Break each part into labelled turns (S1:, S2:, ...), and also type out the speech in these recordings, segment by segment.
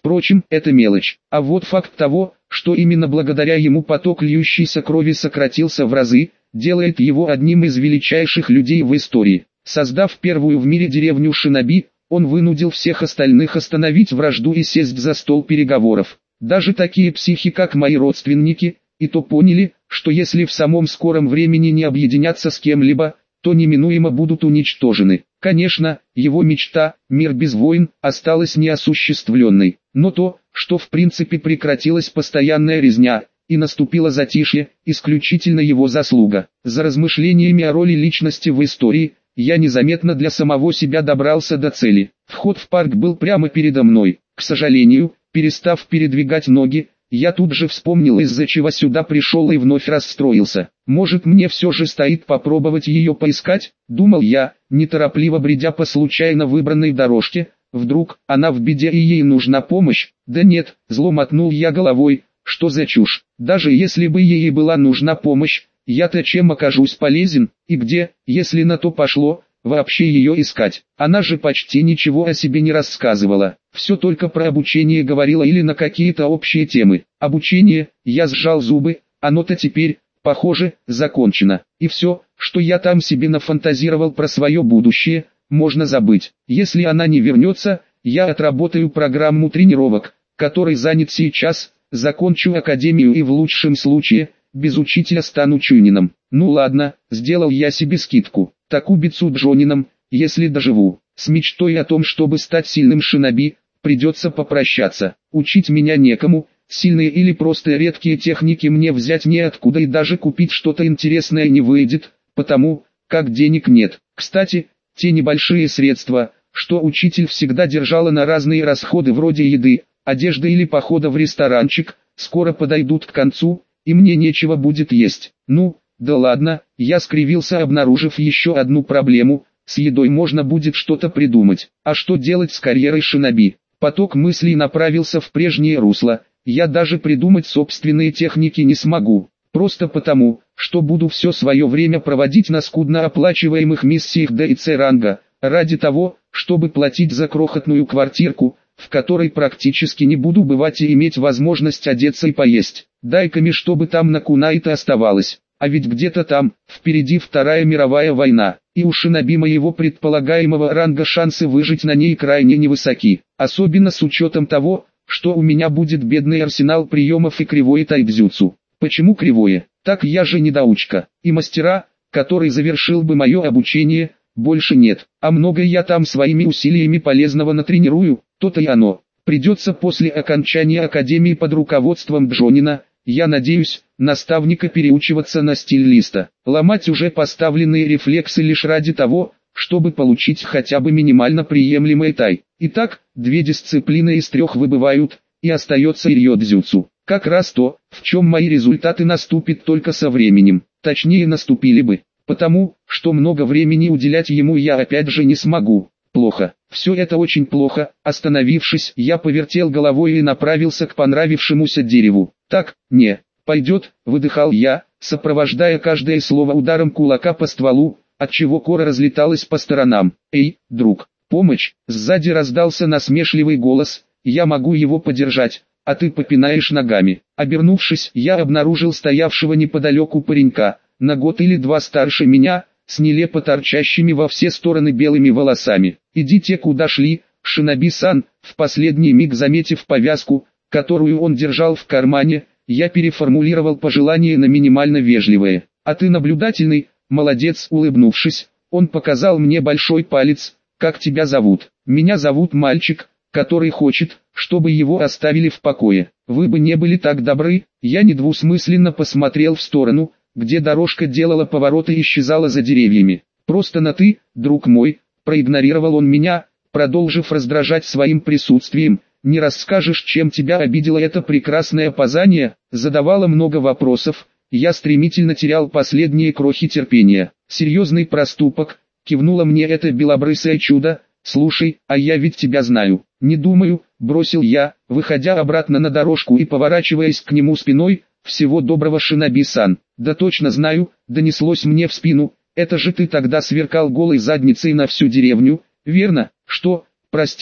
S1: Впрочем, это мелочь. А вот факт того, что именно благодаря ему поток льющейся крови сократился в разы, делает его одним из величайших людей в истории. Создав первую в мире деревню шиноби, он вынудил всех остальных остановить вражду и сесть за стол переговоров. Даже такие психи, как мои родственники, и то поняли, что если в самом скором времени не объединятся с кем-либо, то неминуемо будут уничтожены. Конечно, его мечта, мир без войн, осталась неосуществленной. Но то, что в принципе прекратилась постоянная резня, и наступило затишье, исключительно его заслуга. За размышлениями о роли личности в истории, я незаметно для самого себя добрался до цели. Вход в парк был прямо передо мной. К сожалению, перестав передвигать ноги, я тут же вспомнил, из-за чего сюда пришел, и вновь расстроился. Может, мне все же стоит попробовать ее поискать, думал я, неторопливо бредя по случайно выбранной дорожке. Вдруг она в беде и ей нужна помощь? Да нет, зло мотнул я головой, что за чушь. Даже если бы ей была нужна помощь, я-то чем окажусь полезен, и где, если на то пошло, вообще ее искать? Она же почти ничего о себе не рассказывала, все только про обучение говорила или на какие-то общие темы. Обучение, я сжал зубы, оно-то теперь, похоже, закончено. И все, что я там себе нафантазировал про свое будущее, можно забыть. Если она не вернется, я отработаю программу тренировок, которой занят сейчас, закончу академию и в лучшем случае, без учителя стану чунином. Ну ладно, сделал я себе скидку. Такубицу Джонином, если доживу. С мечтой о том, чтобы стать сильным шиноби, придется попрощаться. Учить меня некому, сильные или просто редкие техники мне взять неоткуда, и даже купить что-то интересное не выйдет, потому как денег нет. Кстати, те небольшие средства, что учитель всегда держала на разные расходы вроде еды, одежды или похода в ресторанчик, скоро подойдут к концу, и мне нечего будет есть. Ну, да ладно, я скривился, обнаружив еще одну проблему: с едой можно будет что-то придумать. А что делать с карьерой шиноби? Поток мыслей направился в прежнее русло. Я даже придумать собственные техники не смогу. Просто потому, что буду все свое время проводить на скудно оплачиваемых миссиях Д и С ранга, ради того, чтобы платить за крохотную квартирку, в которой практически не буду бывать, и иметь возможность одеться и поесть. Дай-ка мне, чтобы там на Кунайте оставалось. А ведь где-то там, впереди Вторая мировая война, и у шиноби моего предполагаемого ранга шансы выжить на ней крайне невысоки. Особенно с учетом того, что у меня будет бедный арсенал приемов и кривое тайцзюцу. Почему кривое? Так я же недоучка. И мастера, который завершил бы мое обучение, больше нет. А много я там своими усилиями полезного натренирую, то-то и оно. Придется после окончания академии под руководством Джонина, я надеюсь, наставника, переучиваться на стиль листа. Ломать уже поставленные рефлексы лишь ради того, чтобы получить хотя бы минимально приемлемый тай. Итак, 2 дисциплины из 3 выбывают, и остается рьёдзюцу. Как раз то, в чем мои результаты наступят только со временем. Точнее, наступили бы, потому что много времени уделять ему я опять же не смогу. Плохо. Все это очень плохо. Остановившись, я повертел головой и направился к понравившемуся дереву. Так, не, пойдет, выдыхал я, сопровождая каждое слово ударом кулака по стволу, отчего кора разлеталась по сторонам. Эй, друг, помощь! Сзади раздался насмешливый голос. Я могу его подержать, а ты попинаешь ногами. Обернувшись, я обнаружил стоявшего неподалеку паренька, на год или 2 старше меня, с нелепо торчащими во все стороны белыми волосами. «Идите куда шли, шиноби-сан», в последний миг заметив повязку, которую он держал в кармане, я переформулировал пожелание на минимально вежливое. «А ты наблюдательный, молодец». Улыбнувшись, он показал мне большой палец. «Как тебя зовут?» «Меня зовут мальчик, который хочет, чтобы его оставили в покое. Вы бы не были так добры». Я недвусмысленно посмотрел в сторону, где дорожка делала поворот и исчезала за деревьями. «Просто на «ты», друг мой», проигнорировал он меня, продолжив раздражать своим присутствием. «Не расскажешь, чем тебя обидело это прекрасное опознание?» Задавала много вопросов, я стремительно терял последние крохи терпения. «Серьезный проступок», кивнула мне это белобрысое чудо. «Слушай, а я ведь тебя знаю». «Не думаю», бросил я, выходя обратно на дорожку и поворачиваясь к нему спиной. «Всего доброго, шиноби-сан». «Да точно знаю», донеслось мне в спину. «Это же ты тогда сверкал голой задницей на всю деревню, верно?» «Что? Простите».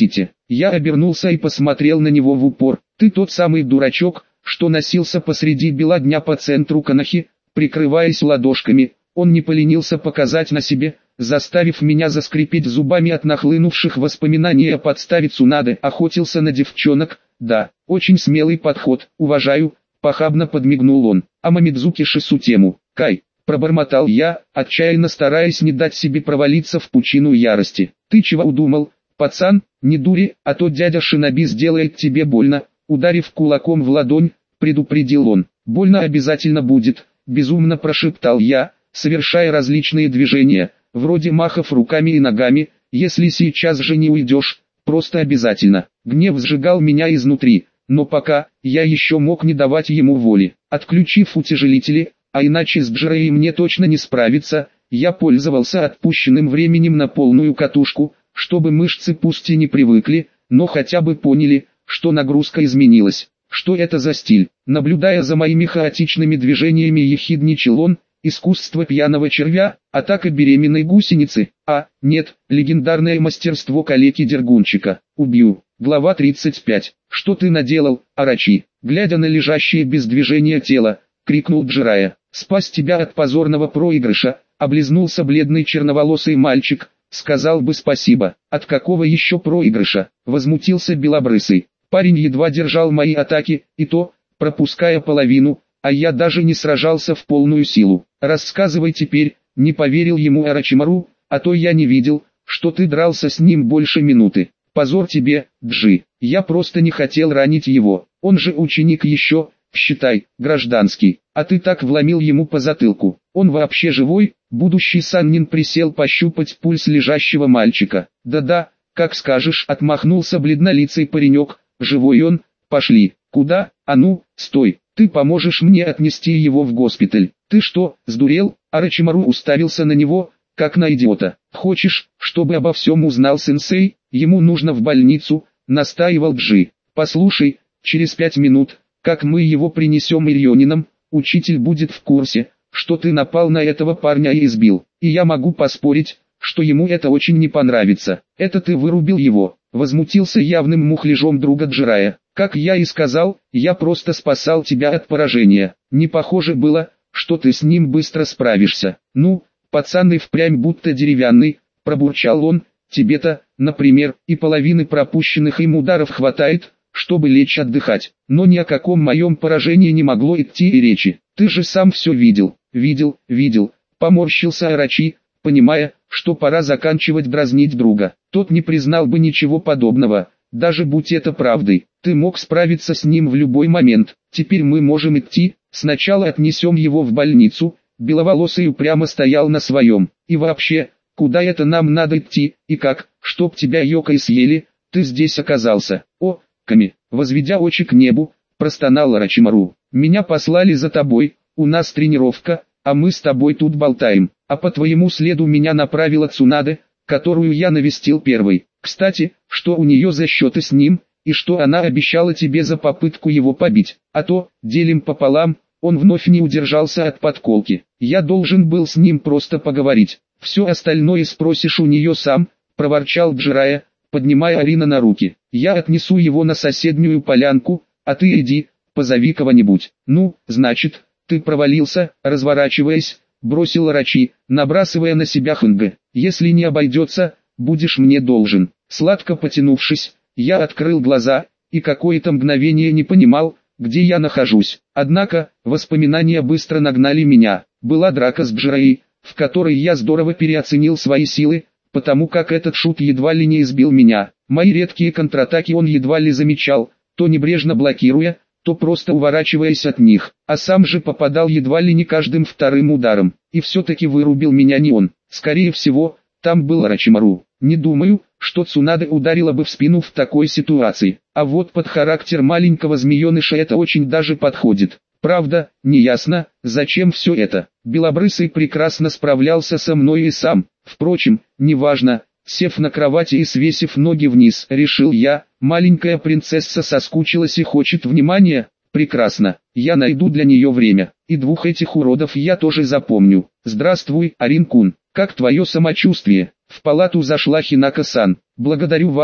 S1: Я обернулся и посмотрел на него в упор. Ты тот самый дурачок, что носился посреди бела дня по центру Канахи, прикрываясь ладошками. Он не поленился показать на себе, заставив меня заскрипеть зубами от нахлынувших воспоминаний о подставе Цунады. Охотился на девчонок, да, очень смелый подход, уважаю, похабно подмигнул он. А Мамидзуки Шисутему, Кай, пробормотал я, отчаянно стараясь не дать себе провалиться в пучину ярости. Ты чего удумал, пацан, не дури, а то дядя Шиноби сделает тебе больно, ударив кулаком в ладонь, предупредил он. Больно обязательно будет, безумно прошептал я, совершая различные движения, вроде махов руками и ногами. Если сейчас же не уйдешь, просто обязательно. Гнев сжигал меня изнутри, но пока, я еще мог не давать ему воли. Отключив утяжелители, а иначе с Джирей мне точно не справиться, я пользовался отпущенным временем на полную катушку, чтобы мышцы пусть и не привыкли, но хотя бы поняли, что нагрузка изменилась. Что это за стиль? Наблюдая за моими хаотичными движениями, ехидничал он. Искусство пьяного червя, атака беременной гусеницы, нет, легендарное мастерство калеки-дергунчика. Убью. Глава 35. Что ты наделал, Арачи? Глядя на лежащее без движения тело, крикнул Джирая. Спас тебя от позорного проигрыша, облизнулся бледный черноволосый мальчик, сказал бы спасибо. От какого еще проигрыша? Возмутился белобрысый. Парень едва держал мои атаки, и то, пропуская половину, а я даже не сражался в полную силу. Рассказывай теперь, не поверил ему Орочимару, а то я не видел, что ты дрался с ним больше минуты. Позор тебе, Джи, я просто не хотел ранить его, он же ученик еще, считай, гражданский, а ты так вломил ему по затылку. Он вообще живой? Будущий Саннин присел пощупать пульс лежащего мальчика. Да-да, как скажешь, отмахнулся бледнолицый паренек, живой он, пошли. Куда? А ну, стой, ты поможешь мне отнести его в госпиталь. Ты что, сдурел? Орочимару уставился на него, как на идиота. Хочешь, чтобы обо всем узнал сенсей? Ему нужно в больницу, настаивал Джи. Послушай, через 5 минут, как мы его принесем Ирионинам, учитель будет в курсе, что ты напал на этого парня и избил. И я могу поспорить, что ему это очень не понравится. Это ты вырубил его, возмутился явным мухляжом друга Джирая. Как я и сказал, я просто спасал тебя от поражения. Не похоже было, что ты с ним быстро справишься. Ну, пацан и впрямь будто деревянный, пробурчал он, тебе-то, например, и половины пропущенных им ударов хватает, чтобы лечь отдыхать. Но ни о каком моем поражении не могло идти и речи. Ты же сам все видел, видел, поморщился Арачи, понимая, что пора заканчивать дразнить друга. Тот не признал бы ничего подобного, даже будь это правдой. Ты мог справиться с ним в любой момент. Теперь мы можем идти, сначала отнесем его в больницу. Беловолосый упрямо стоял на своем. И вообще, куда это нам надо идти, и как, чтоб тебя йокой съели, ты здесь оказался? О, Ками, возведя очи к небу, простонал Орочимару. Меня послали за тобой, у нас тренировка, а мы с тобой тут болтаем. А по твоему следу меня направила Цунада, которую я навестил первой. Кстати, что у нее за счеты с ним, и что она обещала тебе за попытку его побить. А то, делим пополам, он вновь не удержался от подколки. Я должен был с ним просто поговорить. Все остальное спросишь у нее сам, проворчал Джирая, поднимая Арина на руки. Я отнесу его на соседнюю полянку, а ты иди, позови кого-нибудь. Ну, значит, ты провалился, разворачиваясь, бросил Арачи, набрасывая на себя хэнгэ. Если не обойдется, будешь мне должен. Сладко потянувшись, я открыл глаза, и какое-то мгновение не понимал, где я нахожусь. Однако, воспоминания быстро нагнали меня. Была драка с Джираей, в которой я здорово переоценил свои силы, потому как этот шут едва ли не избил меня. Мои редкие контратаки он едва ли замечал, то небрежно блокируя, то просто уворачиваясь от них, а сам же попадал едва ли не каждым вторым ударом. И все-таки вырубил меня не он. Скорее всего, там был Орочимару. Не думаю, что Цунада ударила бы в спину в такой ситуации. А вот под характер маленького змееныша это очень даже подходит. Правда, неясно, зачем все это. Белобрысый прекрасно справлялся со мной и сам. Впрочем, неважно, сев на кровати и свесив ноги вниз, решил я, маленькая принцесса соскучилась и хочет внимания. Прекрасно, я найду для нее время. И двух этих уродов я тоже запомню. Здравствуй, Арин-кун, как твое самочувствие? В палату зашла Хинако-сан. Благодарю вас,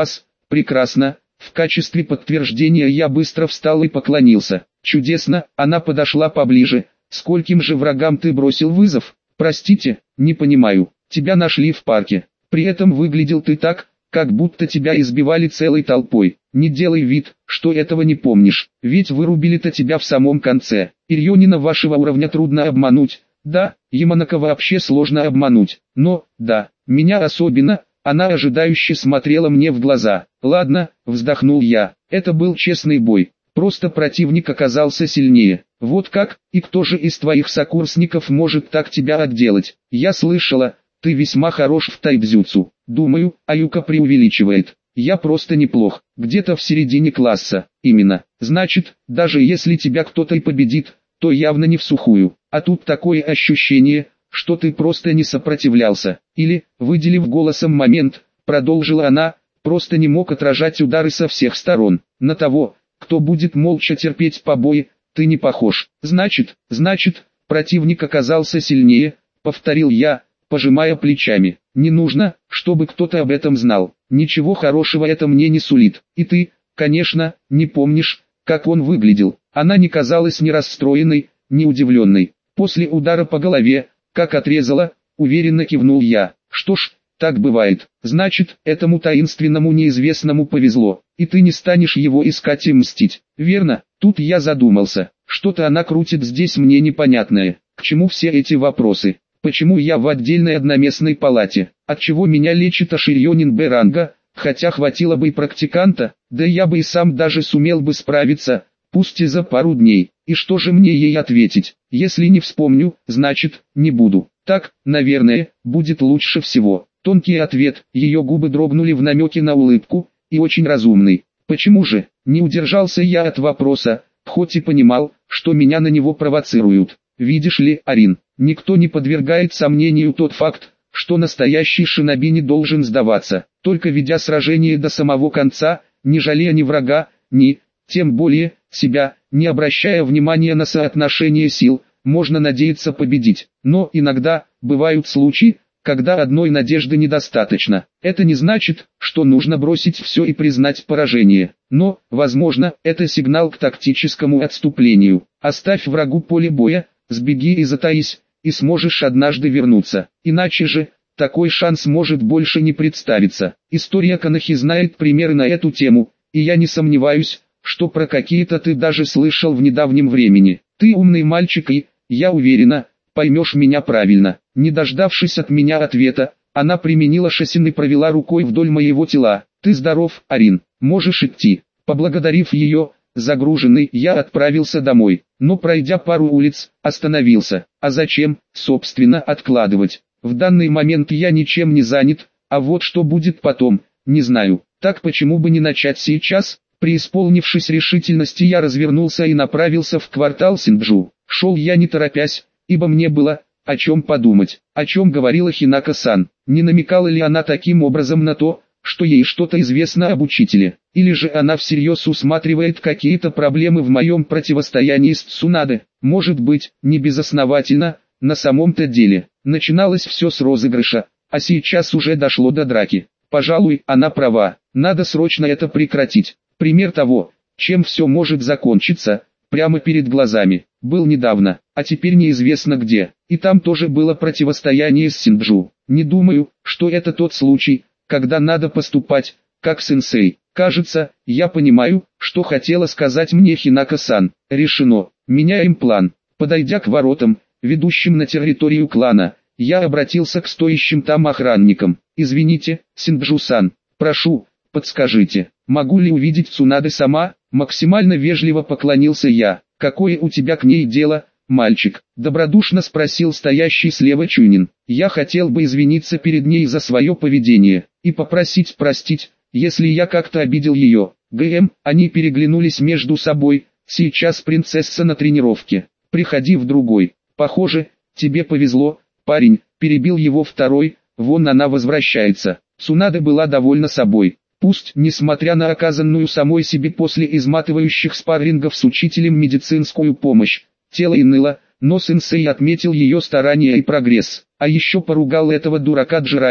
S1: Прекрасно. В качестве подтверждения я быстро встал и поклонился. Чудесно. Она подошла поближе. Скольким же врагам ты бросил вызов? Простите, не понимаю. Тебя нашли в парке. При этом выглядел ты так, как будто тебя избивали целой толпой. Не делай вид, что этого не помнишь, ведь вырубили-то тебя в самом конце. Ирьонина вашего уровня трудно обмануть. Да, Яманака вообще сложно обмануть. Но, да, меня особенно. Она ожидающе смотрела мне в глаза. Ладно, вздохнул я. Это был честный бой. Просто противник оказался сильнее. Вот как, и кто же из твоих сокурсников может так тебя отделать? Я слышала, ты весьма хорош в тайбзюцу. Думаю, Аюка преувеличивает. Я просто неплох, где-то в середине класса. Именно. Значит, даже если тебя кто-то и победит, то явно не всухую. А тут такое ощущение, что ты просто не сопротивлялся. Или, выделив голосом момент, продолжила она, просто не мог отражать удары со всех сторон. На того, кто будет молча терпеть побои, ты не похож. Значит, противник оказался сильнее, повторил я, пожимая плечами. Не нужно, чтобы кто-то об этом знал. Ничего хорошего это мне не сулит. И ты, конечно, не помнишь, как он выглядел. Она не казалась ни расстроенной, ни удивленной. После удара по голове, как отрезала, уверенно кивнул я. Что ж, так бывает. Значит, этому таинственному неизвестному повезло, и ты не станешь его искать и мстить. Верно? Тут я задумался. Что-то она крутит здесь мне непонятное. К чему все эти вопросы? Почему я в отдельной одноместной палате? Отчего меня лечит Аширьонин Б-ранга? Хотя хватило бы и практиканта, да я бы и сам даже сумел бы справиться, пусть и за пару дней. И что же мне ей ответить? Если не вспомню, значит, не буду. Так, наверное, будет лучше всего. Тонкий ответ, ее губы дрогнули в намеке на улыбку, и очень разумный. Почему же? Не удержался я от вопроса, хоть и понимал, что меня на него провоцируют. Видишь ли, Арин, никто не подвергает сомнению тот факт, что настоящий шиноби не должен сдаваться, только ведя сражение до самого конца, не жалея ни врага, ни, тем более, себя, не обращая внимания на соотношение сил, можно надеяться победить. Но иногда, бывают случаи, когда одной надежды недостаточно. Это не значит, что нужно бросить все и признать поражение. Но, возможно, это сигнал к тактическому отступлению. Оставь врагу поле боя, сбеги и затаись, и сможешь однажды вернуться. Иначе же, такой шанс может больше не представиться. История Канахи знает примеры на эту тему, и я не сомневаюсь, что про какие-то ты даже слышал в недавнем времени. Ты умный мальчик и, я уверена, поймешь меня правильно. Не дождавшись от меня ответа, она применила шосин и провела рукой вдоль моего тела. Ты здоров, Арин, можешь идти. Поблагодарив ее, загруженный, я отправился домой, но пройдя пару улиц, остановился. А зачем, собственно, откладывать? В данный момент я ничем не занят, а вот что будет потом, не знаю. Так почему бы не начать сейчас? Преисполнившись решительности, я развернулся и направился в квартал Синджу. Шел я не торопясь, ибо мне было о чем подумать. О чем говорила Хинако-сан. Не намекала ли она таким образом на то, что ей что-то известно об учителе? Или же она всерьез усматривает какие-то проблемы в моем противостоянии с Цунаде? Может быть, не безосновательно, на самом-то деле. Начиналось все с розыгрыша, а сейчас уже дошло до драки. Пожалуй, она права, надо срочно это прекратить. Пример того, чем все может закончиться, прямо перед глазами, был недавно, а теперь неизвестно где. И там тоже было противостояние с Синджу. Не думаю, что это тот случай, когда надо поступать, как сенсей. Кажется, я понимаю, что хотела сказать мне Хинако-сан. Решено, меняем план. Подойдя к воротам, ведущим на территорию клана, я обратился к стоящим там охранникам. Извините, Синджу-сан, прошу, подскажите, могу ли увидеть Цунаде сама? Максимально вежливо поклонился я. Какое у тебя к ней дело, мальчик? Добродушно спросил стоящий слева Чунин. Я хотел бы извиниться перед ней за свое поведение, и попросить простить, если я как-то обидел ее. Они переглянулись между собой. Сейчас принцесса на тренировке. Приходи в другой. Похоже, тебе повезло, парень, перебил его второй, вон она возвращается. Цунаде была довольна собой. Пусть, несмотря на оказанную самой себе после изматывающих спаррингов с учителем медицинскую помощь, тело и ныло, но сенсей отметил ее старания и прогресс, а еще поругал этого дурака Джираю,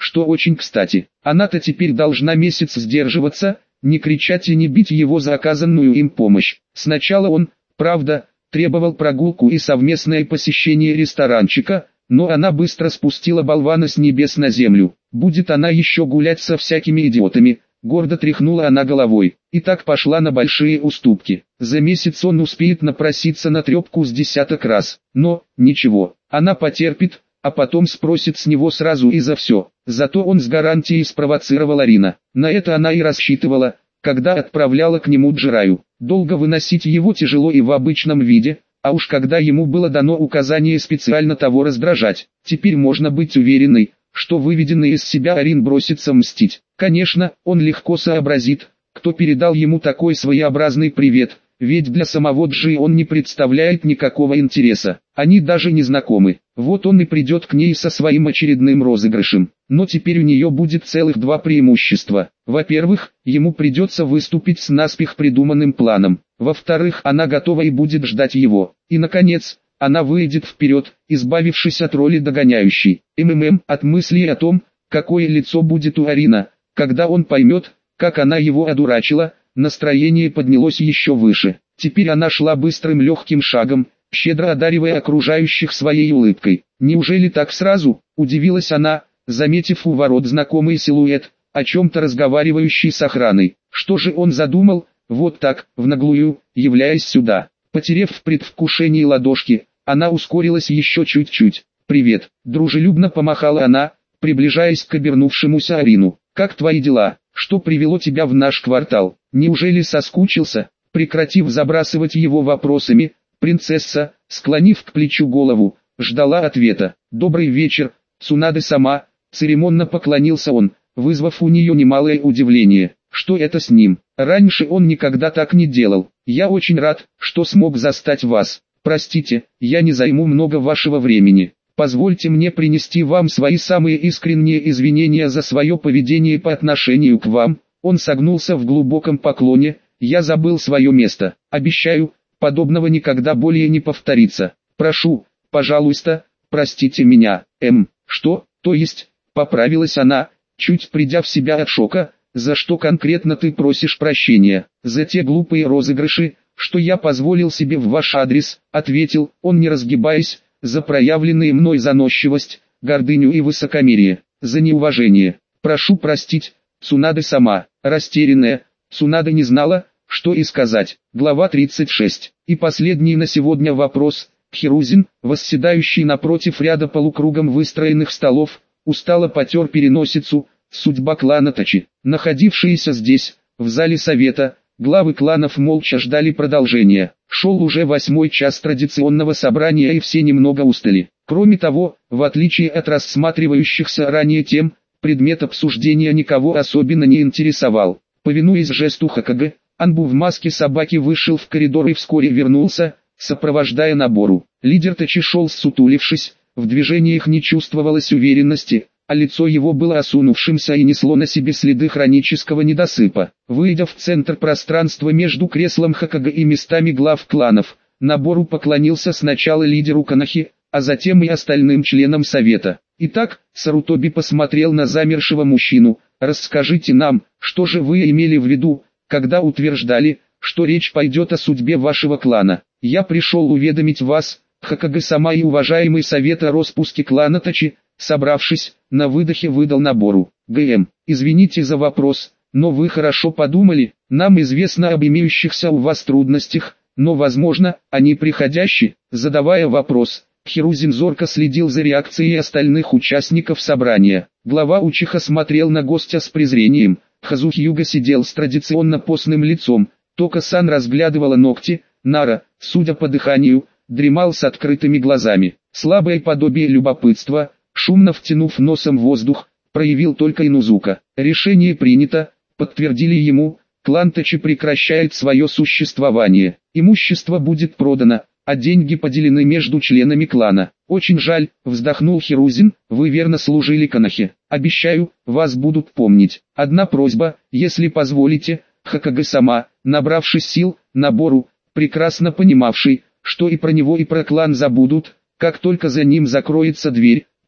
S1: что очень кстати. Она-то теперь должна месяц сдерживаться, не кричать и не бить его за оказанную им помощь. Сначала он, правда, требовал прогулку и совместное посещение ресторанчика, но она быстро спустила болвана с небес на землю. Будет она еще гулять со всякими идиотами, гордо тряхнула она головой, и так пошла на большие уступки. За месяц он успеет напроситься на трепку с десяток раз, но, ничего, она потерпит, а потом спросит с него сразу и за все. Зато он с гарантией спровоцировал Арина. На это она и рассчитывала, когда отправляла к нему Джираю. Долго выносить его тяжело и в обычном виде, а уж когда ему было дано указание специально того раздражать. Теперь можно быть уверенной, что выведенный из себя Арин бросится мстить. Конечно, он легко сообразит, кто передал ему такой своеобразный привет, ведь для самого Джи он не представляет никакого интереса. Они даже не знакомы. Вот он и придет к ней со своим очередным розыгрышем. Но теперь у нее будет целых два преимущества. Во-первых, ему придется выступить с наспех придуманным планом. Во-вторых, она готова и будет ждать его. И наконец, она выйдет вперед, избавившись от роли догоняющей. От мысли о том, какое лицо будет у Арина, когда он поймет, как она его одурачила, настроение поднялось еще выше. Теперь она шла быстрым легким шагом, щедро одаривая окружающих своей улыбкой. «Неужели так сразу?» – удивилась она, заметив у ворот знакомый силуэт, о чем-то разговаривающий с охраной. Что же он задумал, вот так, в наглую, являясь сюда? Потерев в предвкушении ладошки, она ускорилась еще чуть-чуть. «Привет», – дружелюбно помахала она, приближаясь к обернувшемуся Арину. «Как твои дела? Что привело тебя в наш квартал? Неужели соскучился?» Прекратив забрасывать его вопросами, принцесса, склонив к плечу голову, ждала ответа. «Добрый вечер, Цунадэ-сама», церемонно поклонился он, вызвав у нее немалое удивление. Что это с ним? Раньше он никогда так не делал. «Я очень рад, что смог застать вас. Простите, я не займу много вашего времени. Позвольте мне принести вам свои самые искренние извинения за свое поведение по отношению к вам». Он согнулся в глубоком поклоне. «Я забыл свое место. Обещаю, подобного никогда более не повторится. Прошу, пожалуйста, простите меня». Что, то есть?» — поправилась она, чуть придя в себя от шока. «За что конкретно ты просишь прощения?» «За те глупые розыгрыши, что я позволил себе в ваш адрес», — ответил он, не разгибаясь, «за проявленные мной заносчивость, гордыню и высокомерие, за неуважение. Прошу простить, Цунадэ-сама». Растерянная, Цунадэ не знала, что и сказать. Глава 36. И последний на сегодня вопрос. Хирузин, восседающий напротив ряда полукругом выстроенных столов, устало потер переносицу. Судьба клана Тачи. Находившиеся здесь, в зале совета, главы кланов молча ждали продолжения. Шел уже 8-й час традиционного собрания и все немного устали. Кроме того, в отличие от рассматривающихся ранее тем, предмет обсуждения никого особенно не интересовал. Повинуясь жесту Хокаге, Анбу в маске собаки вышел в коридор и вскоре вернулся, сопровождая Набору. Лидер Тачи шел ссутулившись, в движениях не чувствовалось уверенности, а лицо его было осунувшимся и несло на себе следы хронического недосыпа. Выйдя в центр пространства между креслом Хокаге и местами глав кланов, Набору поклонился сначала лидеру Канахи, а затем и остальным членам совета. «Итак», Сарутоби посмотрел на замершего мужчину, «расскажите нам, что же вы имели в виду, когда утверждали, что речь пойдет о судьбе вашего клана?» «Я пришел уведомить вас, Хокаге-сама и уважаемый совет о распуске клана Тачи», собравшись, на выдохе выдал Набору. «Извините за вопрос, но вы хорошо подумали, нам известно об имеющихся у вас трудностях, но возможно, они приходящие». Задавая вопрос, Хирузин зорко следил за реакцией остальных участников собрания. Глава Учиха смотрел на гостя с презрением. Хазухиюга сидел с традиционно постным лицом, Тока-сан разглядывала ногти, Нара, судя по дыханию, дремал с открытыми глазами. Слабое подобие любопытства, шумно втянув носом воздух, проявил только Инузука. «Решение принято», подтвердили ему, клан Тачи прекращает свое существование. Имущество будет продано, а деньги поделены между членами клана. «Очень жаль», вздохнул Хирузин, «вы верно служили Канахе. Обещаю, вас будут помнить. Одна просьба, если позволите». Хокаге-сама, набравшись сил, Набору, прекрасно понимавший, что и про него и про клан забудут, как только за ним закроется дверь,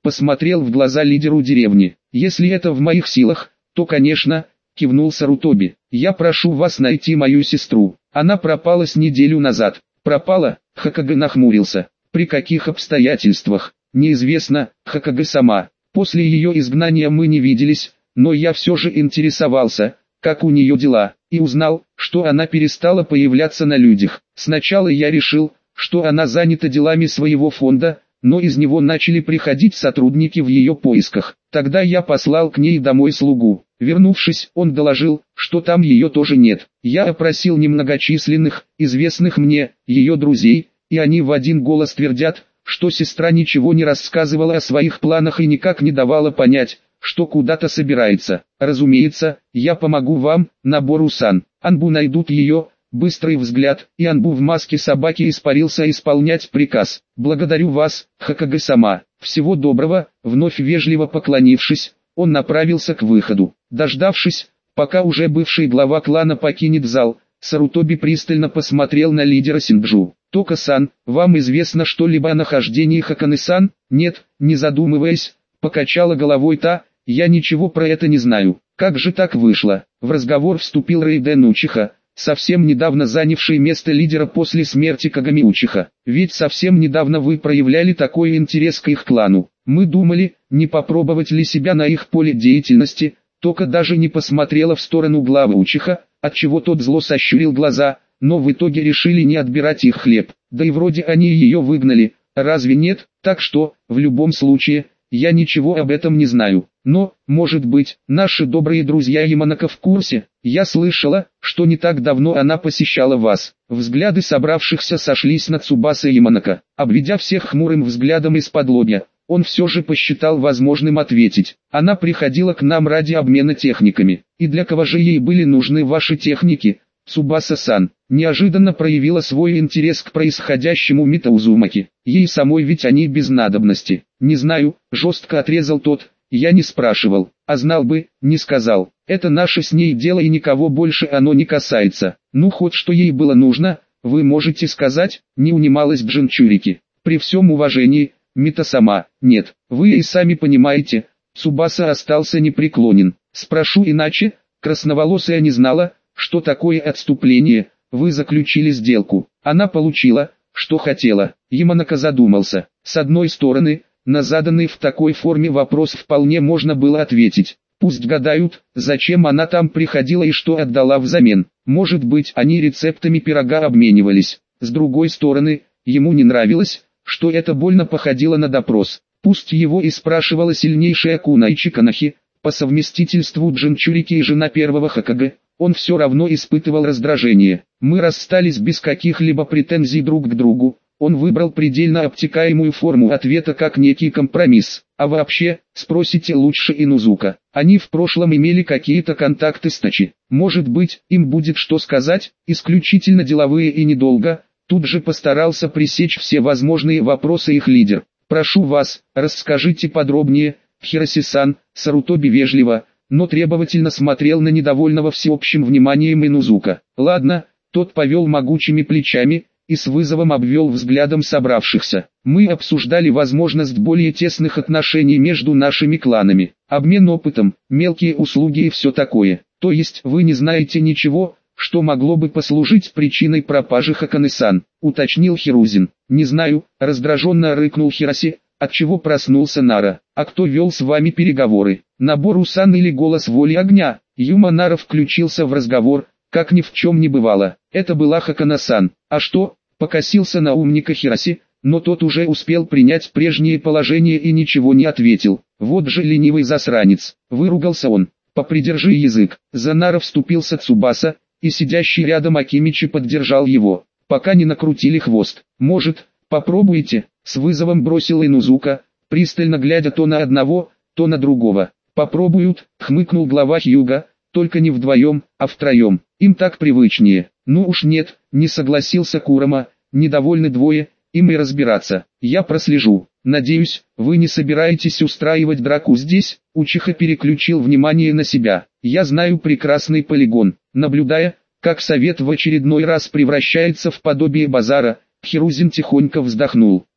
S1: посмотрел в глаза лидеру деревни. «Если это в моих силах, то конечно», — кивнул Сарутоби. «Я прошу вас найти мою сестру. Она пропала с неделю назад». «Пропала?» — Хокage нахмурился. «При каких обстоятельствах?» «Неизвестно, Хокage-сама. После ее изгнания мы не виделись, но я все же интересовался, как у нее дела, и узнал, что она перестала появляться на людях. Сначала я решил, что она занята делами своего фонда, но из него начали приходить сотрудники в ее поисках. Тогда я послал к ней домой слугу. Вернувшись, он доложил, что там ее тоже нет. Я опросил немногочисленных, известных мне, ее друзей, и они в один голос твердят, что сестра ничего не рассказывала о своих планах и никак не давала понять, что куда-то собирается. Разумеется, я помогу вам, Набору-сан. Анбу найдут ее». Быстрый взгляд, и Анбу в маске собаки испарился исполнять приказ. «Благодарю вас, Хокage-сама. Всего доброго». Вновь вежливо поклонившись, он направился к выходу. Дождавшись, пока уже бывший глава клана покинет зал, Сарутоби пристально посмотрел на лидера Синджу. «Тока-сан, вам известно что-либо о нахождении Хаканы-сан?» «Нет», не задумываясь, покачала головой та, «я ничего про это не знаю». «Как же так вышло?» В разговор вступил Рейден Учиха, совсем недавно занявший место лидера после смерти Кагами Учиха. «Ведь совсем недавно вы проявляли такой интерес к их клану. Мы думали, не попробовать ли себя на их поле деятельности». Тока даже не посмотрела в сторону главы Учиха, отчего тот зло сощурил глаза, но в итоге решили не отбирать их хлеб. Да и вроде они ее выгнали, разве нет? Так что, в любом случае, я ничего об этом не знаю. Но, может быть, наши добрые друзья Яманака в курсе? Я слышала, что не так давно она посещала вас». Взгляды собравшихся сошлись на Цубаса Яманака. Обведя всех хмурым взглядом из-под лобья, он все же посчитал возможным ответить. «Она приходила к нам ради обмена техниками. И для кого же ей были нужны ваши техники?» Цубаса-сан неожиданно проявила свой интерес к происходящему Мита Узумаки. «Ей самой ведь они без надобности». «Не знаю», жестко отрезал тот. «Я не спрашивал, а знал бы, не сказал. Это наше с ней дело и никого больше оно не касается. Ну хоть что ей было нужно, вы можете сказать?» Не унималась Джинчурики. «При всем уважении, Мита-сама, нет, вы и сами понимаете». Цубаса остался непреклонен. «Спрошу иначе, красноволосая не знала, что такое отступление. Вы заключили сделку. Она получила, что хотела». Яманака задумался. С одной стороны, на заданный в такой форме вопрос вполне можно было ответить. Пусть гадают, зачем она там приходила и что отдала взамен. Может быть, они рецептами пирога обменивались. С другой стороны, ему не нравилось, что это больно походило на допрос. Пусть его и спрашивала сильнейшая Кунайчи Канахи, по совместительству Джинчурики и жена первого Хокage, он все равно испытывал раздражение. «Мы расстались без каких-либо претензий друг к другу». Он выбрал предельно обтекаемую форму ответа как некий компромисс. «А вообще, спросите лучше Инузука. Они в прошлом имели какие-то контакты с Тачи. Может быть, им будет что сказать, исключительно деловые и недолго». Тут же постарался пресечь все возможные вопросы их лидер. «Прошу вас, расскажите подробнее, Хироси-сан». Сарутоби вежливо, но требовательно смотрел на недовольного всеобщим вниманием Инузука. «Ладно», тот повел могучими плечами и с вызовом обвел взглядом собравшихся. «Мы обсуждали возможность более тесных отношений между нашими кланами, обмен опытом, мелкие услуги и все такое. То есть вы не знаете ничего, что могло бы послужить причиной пропажи Хаканы-сан», уточнил Хирузин. «Не знаю», раздраженно рыкнул Хироси, отчего проснулся Нара. «А кто вел с вами переговоры? Набору-сан или голос воли огня?» Юма Нара включился в разговор, как ни в чем не бывало. «Это была Хакана-сан». «А что?» Покосился на умника Хироси, но тот уже успел принять прежнее положение и ничего не ответил. «Вот же ленивый засранец», выругался он. «Попридержи язык». За Нара вступился Цубаса, и сидящий рядом Акимичи поддержал его, пока не накрутили хвост. «Может, попробуйте?» С вызовом бросил Инузука, пристально глядя то на одного, то на другого. «Попробуют», хмыкнул глава Хьюга, «только не вдвоем, а втроем. Им так привычнее». «Ну уж нет», не согласился Курама, «недовольны двое, им и разбираться. Я прослежу. Надеюсь, вы не собираетесь устраивать драку здесь?» Учиха переключил внимание на себя. «Я знаю прекрасный полигон». Наблюдая, как совет в очередной раз превращается в подобие базара, Хирузин тихонько вздохнул.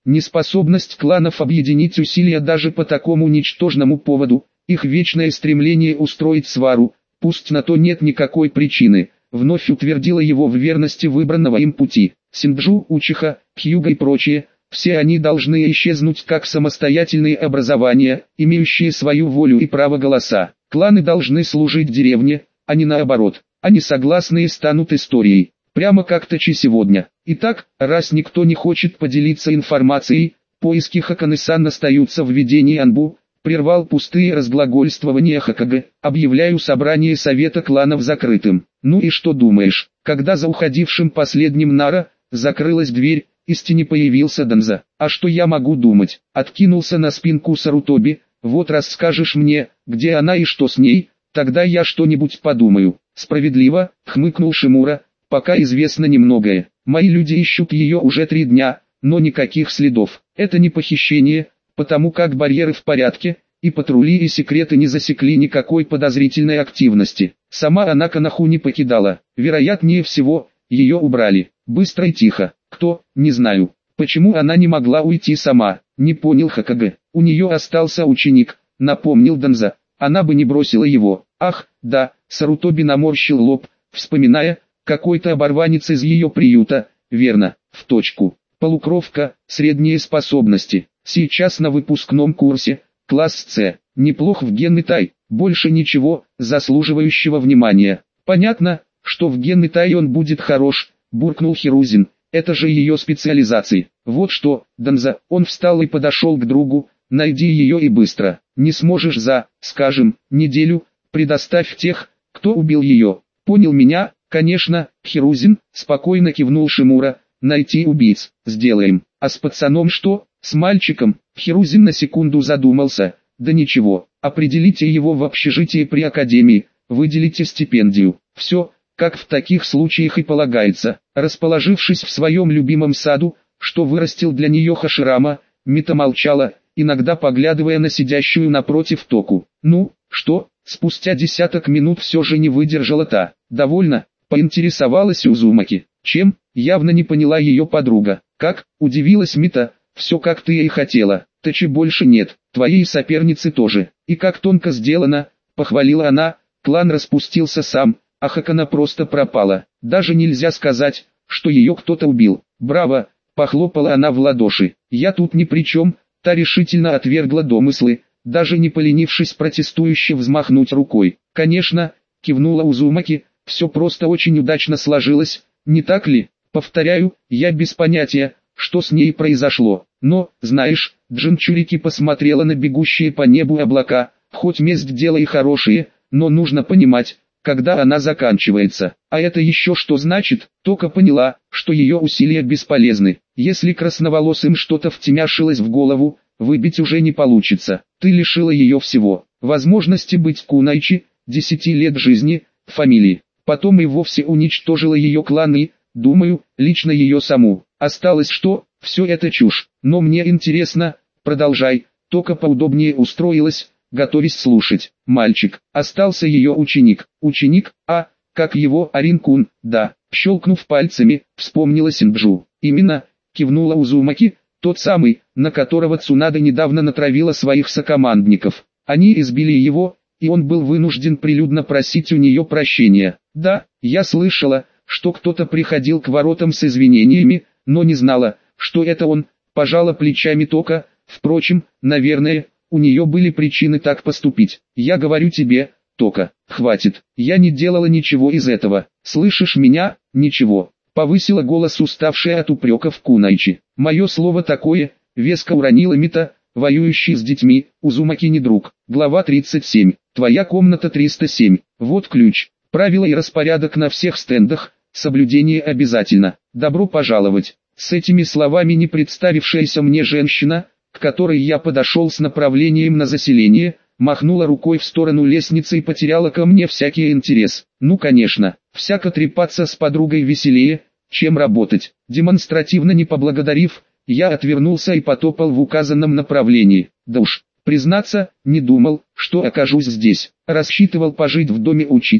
S1: Неспособность кланов объединить усилия даже по такому ничтожному поводу, их вечное стремление устроить свару, пусть на то нет никакой причины, вновь утвердило его в верности выбранного им пути. Синджу, Учиха, Хьюга и прочие, все они должны исчезнуть как самостоятельные образования, имеющие свою волю и право голоса. Кланы должны служить деревне, а не наоборот. Они согласные станут историей, прямо как Тачи сегодня. Итак, раз никто не хочет поделиться информацией, поиски Хакане-сан остаются в ведении Анбу. Прервал пустые разглагольствования Хокage, объявляю собрание совета кланов закрытым. Ну и что думаешь, когда за уходившим последним Нара закрылась дверь, из тени появился Данза. А что я могу думать? Откинулся на спинку Сарутоби. Вот расскажешь мне, где она и что с ней, тогда я что-нибудь подумаю. Справедливо, хмыкнул Шимура, пока известно немногое. Мои люди ищут ее уже 3 дня, но никаких следов. Это не похищение, потому как барьеры в порядке, и патрули и секреты не засекли никакой подозрительной активности. Сама она Коноху не покидала, вероятнее всего, ее убрали. Быстро и тихо. Кто, не знаю. Почему она не могла уйти сама, не понял Хокage. У нее остался ученик, напомнил Данза. Она бы не бросила его. Ах, да, Сарутоби наморщил лоб, вспоминая, какой-то оборванец из ее приюта, верно, в точку. Полукровка, средние способности. Сейчас на выпускном курсе, класс С. Неплох в генный тай, больше ничего, заслуживающего внимания. Понятно, что в генный тай он будет хорош, буркнул Хирузин. Это же ее специализации. Вот что, Данза, он встал и подошел к другу. Найди ее и быстро. Не сможешь за, скажем, неделю, предоставь тех, кто убил ее. Понял меня? Конечно, Хирузин, спокойно кивнул Шимура. Найти убийц, сделаем. А с пацаном что? С мальчиком? Хирузин на секунду задумался. Да ничего, определите его в общежитии при академии, выделите стипендию. Все, как в таких случаях и полагается. Расположившись в своем любимом саду, что вырастил для нее Хаширама, Мита молчала, иногда поглядывая на сидящую напротив Току. Ну, что? Спустя десяток минут все же не выдержала та. Довольно, поинтересовалась Узумаки. Чем? Явно не поняла ее подруга. Как? Удивилась Мита. Все как ты и хотела. Тачи больше нет, твоей соперницы тоже. И как тонко сделано, похвалила она. Клан распустился сам, а Хакана просто пропала. Даже нельзя сказать, что ее кто-то убил. Браво, похлопала она в ладоши. Я тут ни при чем. Та решительно отвергла домыслы, даже не поленившись протестующе взмахнуть рукой. Конечно, кивнула Узумаки, все просто очень удачно сложилось, не так ли? Повторяю, я без понятия, что с ней произошло. Но, знаешь, Джинчурики посмотрела на бегущие по небу облака, хоть месть дело и хорошее, но нужно понимать, когда она заканчивается. А это еще что значит? Тока поняла, что ее усилия бесполезны. Если красноволосым что-то втемяшилось в голову, выбить уже не получится. Ты лишила ее всего. Возможности быть кунайчи, 10 лет жизни, фамилии. Потом и вовсе уничтожила ее клан и, думаю, лично ее саму. Осталось что? Все это чушь. Но мне интересно, продолжай. Тока поудобнее устроилась, готовясь слушать. Мальчик, остался ее ученик. Ученик, а, как его, Арин-кун, да. Щелкнув пальцами, вспомнила Синджу. Именно, кивнула Узумаки, тот самый, на которого Цунада недавно натравила своих сокомандников. Они избили его, и он был вынужден прилюдно просить у нее прощения. Да, я слышала, что кто-то приходил к воротам с извинениями, но не знала, что это он, пожала плечами Тока. Впрочем, наверное, у нее были причины так поступить. Я говорю тебе, Тока, хватит, я не делала ничего из этого. Слышишь меня? Ничего. Повысила голос уставшая от упреков Кунайчи. Мое слово такое, веско уронила Мита, воюющий с детьми, Узумаки не друг. Глава 37. Твоя комната 307. Вот ключ. Правила и распорядок на всех стендах, соблюдение обязательно. Добро пожаловать. С этими словами не представившаяся мне женщина, к которой я подошел с направлением на заселение, махнула рукой в сторону лестницы и потеряла ко мне всякий интерес. Ну конечно, всяко трепаться с подругой веселее, чем работать. Демонстративно не поблагодарив, я отвернулся и потопал в указанном направлении. Да уж, признаться, не думал, что окажусь здесь. Рассчитывал пожить в доме учителя,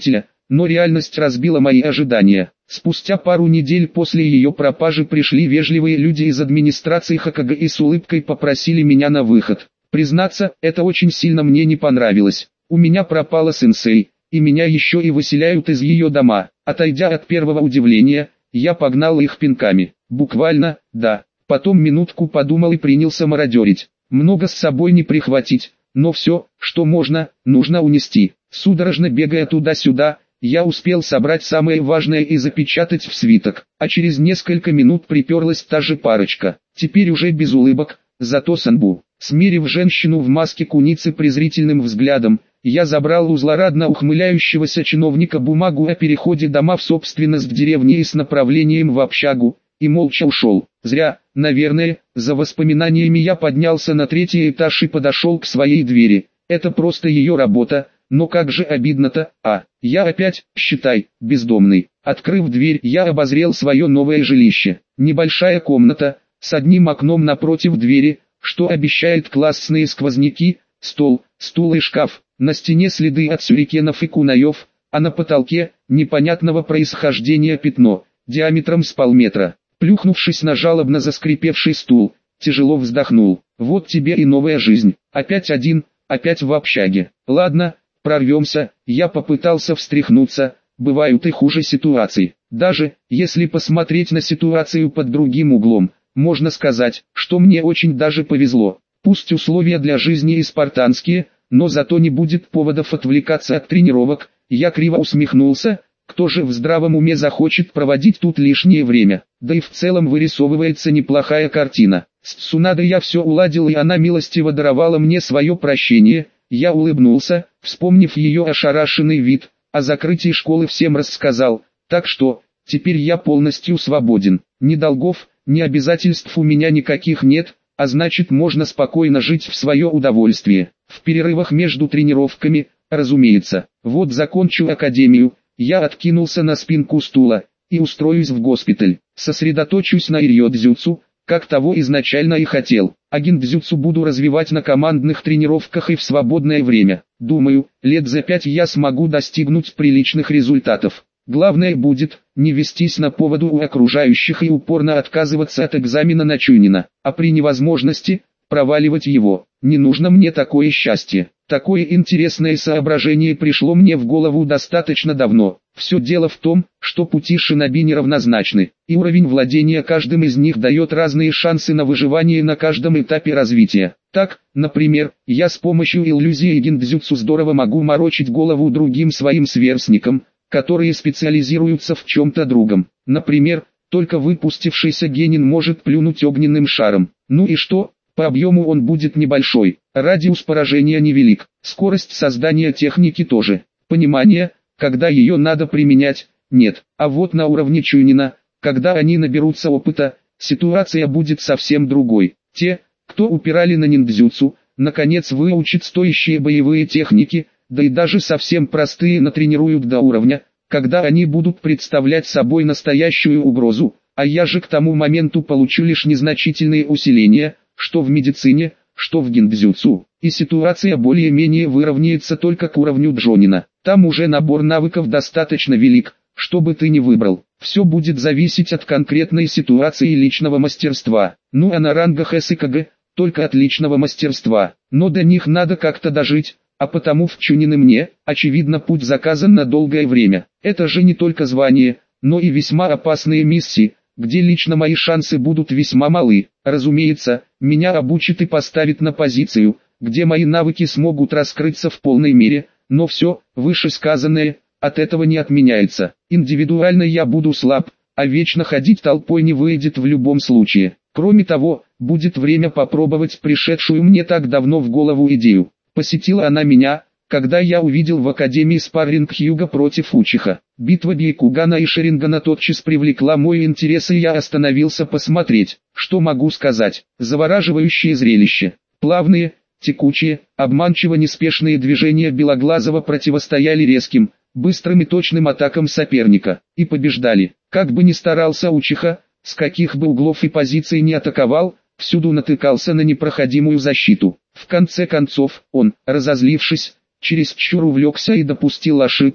S1: но реальность разбила мои ожидания. Спустя пару недель после ее пропажи пришли вежливые люди из администрации ХКГ и с улыбкой попросили меня на выход. Признаться, это очень сильно мне не понравилось. У меня пропала сенсей, и меня еще и выселяют из ее дома. Отойдя от первого удивления, я погнал их пинками. Буквально, да. Потом минутку подумал и принялся мародерить. Много с собой не прихватить, но все, что можно, нужно унести. Судорожно бегая туда-сюда, я успел собрать самое важное и запечатать в свиток, а через несколько минут приперлась та же парочка. Теперь уже без улыбок, зато с анбу. Смерив женщину в маске куницы презрительным взглядом, я забрал у злорадно ухмыляющегося чиновника бумагу о переходе дома в собственность деревни и с направлением в общагу, и молча ушел. Зря, наверное, за воспоминаниями я поднялся на 3-й этаж и подошел к своей двери. Это просто ее работа, но как же обидно-то, я опять, считай, бездомный. Открыв дверь, я обозрел свое новое жилище. Небольшая комната, с одним окном напротив двери, что обещает классные сквозняки, стол, стул и шкаф. На стене следы от сюрикенов и кунаев, а на потолке, непонятного происхождения пятно, диаметром с полметра. Плюхнувшись на жалобно заскрипевший стул, тяжело вздохнул. Вот тебе и новая жизнь. Опять один, опять в общаге. Ладно, прорвемся. Я попытался встряхнуться, бывают и хуже ситуаций. Даже, если посмотреть на ситуацию под другим углом, можно сказать, что мне очень даже повезло. Пусть условия для жизни и спартанские, но зато не будет поводов отвлекаться от тренировок. Я криво усмехнулся. Кто же в здравом уме захочет проводить тут лишнее время? Да и в целом вырисовывается неплохая картина. С Цунадой я все уладил, и она милостиво даровала мне свое прощение. Я улыбнулся, вспомнив ее ошарашенный вид, о закрытии школы всем рассказал. Так что, теперь я полностью свободен. Ни долгов, ни обязательств у меня никаких нет, а значит можно спокойно жить в свое удовольствие. В перерывах между тренировками, разумеется. Вот закончу академию. Я откинулся на спинку стула и устроюсь в госпиталь. Сосредоточусь на ирьё-дзюцу, как того изначально и хотел. А гиндзюцу буду развивать на командных тренировках и в свободное время. Думаю, лет за 5 я смогу достигнуть приличных результатов. Главное будет, не вестись на поводу у окружающих и упорно отказываться от экзамена на Чунина, а при невозможности, проваливать его. Не нужно мне такое счастье. Такое интересное соображение пришло мне в голову достаточно давно. Все дело в том, что пути шиноби неравнозначны, и уровень владения каждым из них дает разные шансы на выживание на каждом этапе развития. Так, например, я с помощью иллюзии гиндзюцу здорово могу морочить голову другим своим сверстникам, которые специализируются в чем-то другом. Например, только выпустившийся генин может плюнуть огненным шаром. Ну и что? По объему он будет небольшой, радиус поражения невелик, скорость создания техники тоже. Понимание, когда ее надо применять, нет. А вот на уровне Чунина, когда они наберутся опыта, ситуация будет совсем другой. Те, кто упирали на ниндзюцу, наконец выучат стоящие боевые техники, да и даже совсем простые натренируют до уровня, когда они будут представлять собой настоящую угрозу, а я же к тому моменту получу лишь незначительные усиления, что в медицине, что в гиндзюцу, и ситуация более-менее выровняется только к уровню Джонина. Там уже набор навыков достаточно велик, чтобы ты не выбрал. Все будет зависеть от конкретной ситуации и личного мастерства. Ну а на рангах С и КГ, только от личного мастерства. Но до них надо как-то дожить, а потому в Чунины мне, очевидно, путь заказан на долгое время. Это же не только звание, но и весьма опасные миссии, где лично мои шансы будут весьма малы. Разумеется, меня обучат и поставят на позицию, где мои навыки смогут раскрыться в полной мере, но все, вышесказанное, от этого не отменяется. Индивидуально я буду слаб, а вечно ходить толпой не выйдет в любом случае. Кроме того, будет время попробовать пришедшую мне так давно в голову идею. Посетила она меня, когда я увидел в академии спарринг Хьюга против Учиха. Битва Бейкугана и Шерингана тотчас привлекла мой интерес, и я остановился посмотреть. Что могу сказать? Завораживающее зрелище. Плавные, текучие, обманчиво неспешные движения Белоглазого противостояли резким, быстрым и точным атакам соперника, и побеждали. Как бы ни старался Учиха, с каких бы углов и позиций не атаковал, всюду натыкался на непроходимую защиту. В конце концов, он, разозлившись, чересчур увлекся и допустил ошибку,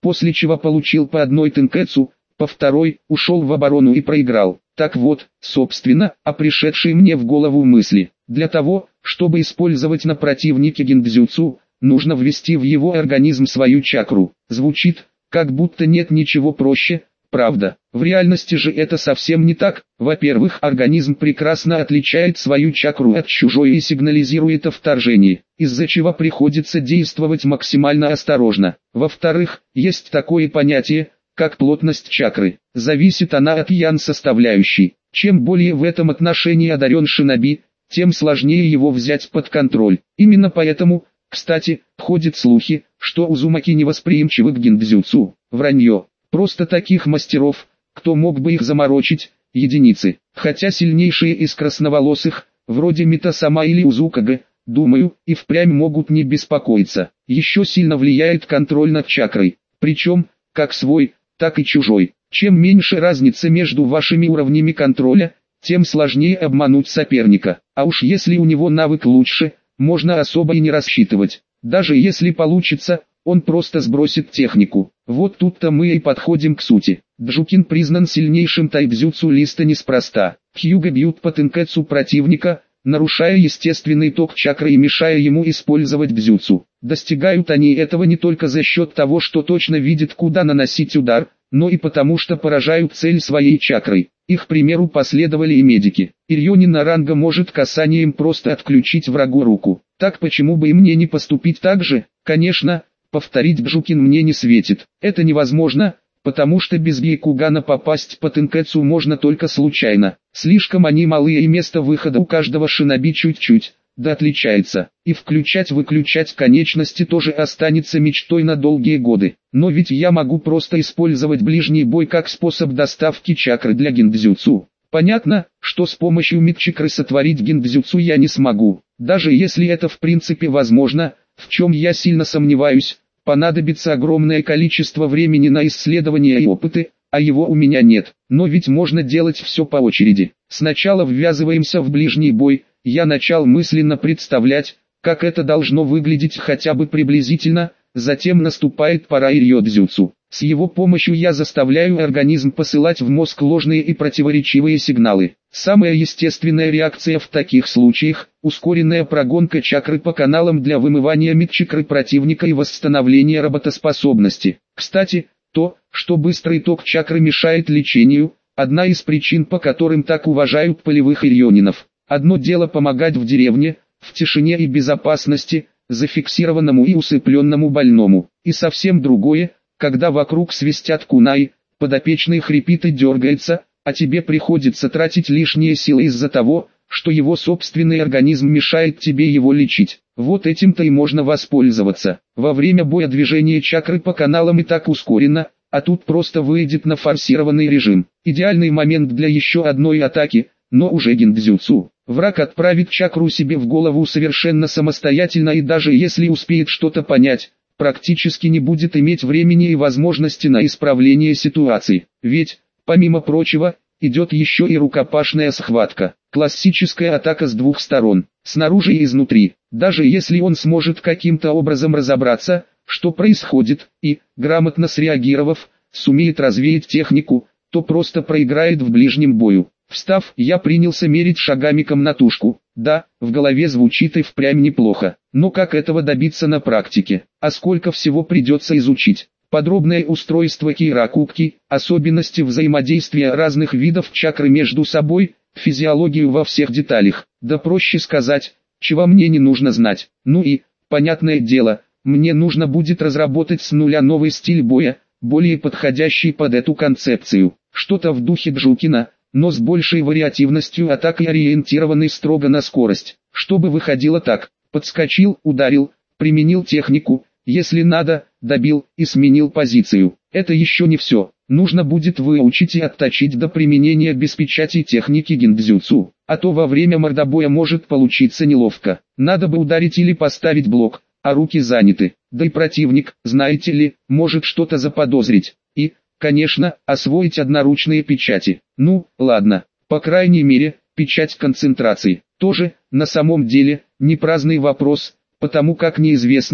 S1: после чего получил по одной тенкэцу, по второй, ушел в оборону и проиграл. Так вот, собственно, о пришедшей мне в голову мысли. Для того, чтобы использовать на противнике гиндзюцу, нужно ввести в его организм свою чакру. Звучит, как будто нет ничего проще, правда. В реальности же это совсем не так. Во-первых, организм прекрасно отличает свою чакру от чужой и сигнализирует о вторжении, из-за чего приходится действовать максимально осторожно. Во-вторых, есть такое понятие, как плотность чакры. Зависит она от ян-составляющей. Чем более в этом отношении одарен шиноби, тем сложнее его взять под контроль. Именно поэтому, кстати, ходят слухи, что узумаки невосприимчивы к гиндзюцу. Вранье. Просто таких мастеров, кто мог бы их заморочить, единицы. Хотя сильнейшие из красноволосых, вроде Митасама или Узукага, думаю, и впрямь могут не беспокоиться. Еще сильно влияет контроль над чакрой. Причем, как свой, так и чужой. Чем меньше разница между вашими уровнями контроля, тем сложнее обмануть соперника. А уж если у него навык лучше, можно особо и не рассчитывать. Даже если получится, он просто сбросит технику. Вот тут-то мы и подходим к сути. Джукин признан сильнейшим тайбзюцу листа неспроста. Хьюга бьют по тенкэцу противника, нарушая естественный ток чакры и мешая ему использовать бзюцу. Достигают они этого не только за счет того, что точно видят, куда наносить удар, но и потому, что поражают цель своей чакрой. Их примеру последовали и медики. Ирьонин Наранга может касанием просто отключить врагу руку. Так почему бы и мне не поступить так же? Конечно, повторить Джукин мне не светит. Это невозможно, потому что без Гейкугана попасть по тенкэцу можно только случайно. Слишком они малые и место выхода у каждого шиноби чуть-чуть, да отличается. И включать-выключать конечности тоже останется мечтой на долгие годы. Но ведь я могу просто использовать ближний бой как способ доставки чакры для гиндзюцу. Понятно, что с помощью мидчакры сотворить гиндзюцу я не смогу. Даже если это в принципе возможно, в чем я сильно сомневаюсь, понадобится огромное количество времени на исследования и опыты, а его у меня нет. Но ведь можно делать все по очереди. Сначала ввязываемся в ближний бой, я начал мысленно представлять, как это должно выглядеть хотя бы приблизительно, затем наступает пора ирьё-дзюцу. С его помощью я заставляю организм посылать в мозг ложные и противоречивые сигналы. Самая естественная реакция в таких случаях – ускоренная прогонка чакры по каналам для вымывания мидчакры противника и восстановления работоспособности. Кстати, то, что быстрый ток чакры мешает лечению – одна из причин, по которым так уважают полевых ирьонинов. Одно дело помогать в деревне, в тишине и безопасности, зафиксированному и усыпленному больному. И совсем другое, когда вокруг свистят кунаи, подопечный хрипит и дергается, а тебе приходится тратить лишние силы из-за того, что его собственный организм мешает тебе его лечить. Вот этим-то и можно воспользоваться. Во время боя движение чакры по каналам и так ускорено, а тут просто выйдет на форсированный режим. Идеальный момент для еще одной атаки, но уже гиндзюцу. Враг отправит чакру себе в голову совершенно самостоятельно и даже если успеет что-то понять, практически не будет иметь времени и возможности на исправление ситуации. Ведь, помимо прочего, идет еще и рукопашная схватка. Классическая атака с двух сторон, снаружи и изнутри. Даже если он сможет каким-то образом разобраться, что происходит, и, грамотно среагировав, сумеет развеять технику, то просто проиграет в ближнем бою. Встав, я принялся мерить шагами комнатушку. Да, в голове звучит и впрямь неплохо. Но как этого добиться на практике? А сколько всего придется изучить? Подробное устройство киракуки, особенности взаимодействия разных видов чакры между собой, физиологию во всех деталях. Да проще сказать, чего мне не нужно знать. Ну и, понятное дело, мне нужно будет разработать с нуля новый стиль боя, более подходящий под эту концепцию. Что-то в духе Джукина, но с большей вариативностью атак и ориентированный строго на скорость. Чтобы выходило так: подскочил, ударил, применил технику, если надо, добил и сменил позицию. Это еще не все. Нужно будет выучить и отточить до применения без печати техники гиндзюцу. А то во время мордобоя может получиться неловко. Надо бы ударить или поставить блок, а руки заняты. Да и противник, знаете ли, может что-то заподозрить. И, конечно, освоить одноручные печати. Ну, ладно, по крайней мере, печать концентрации. Тоже, на самом деле, не праздный вопрос, потому как неизвестно,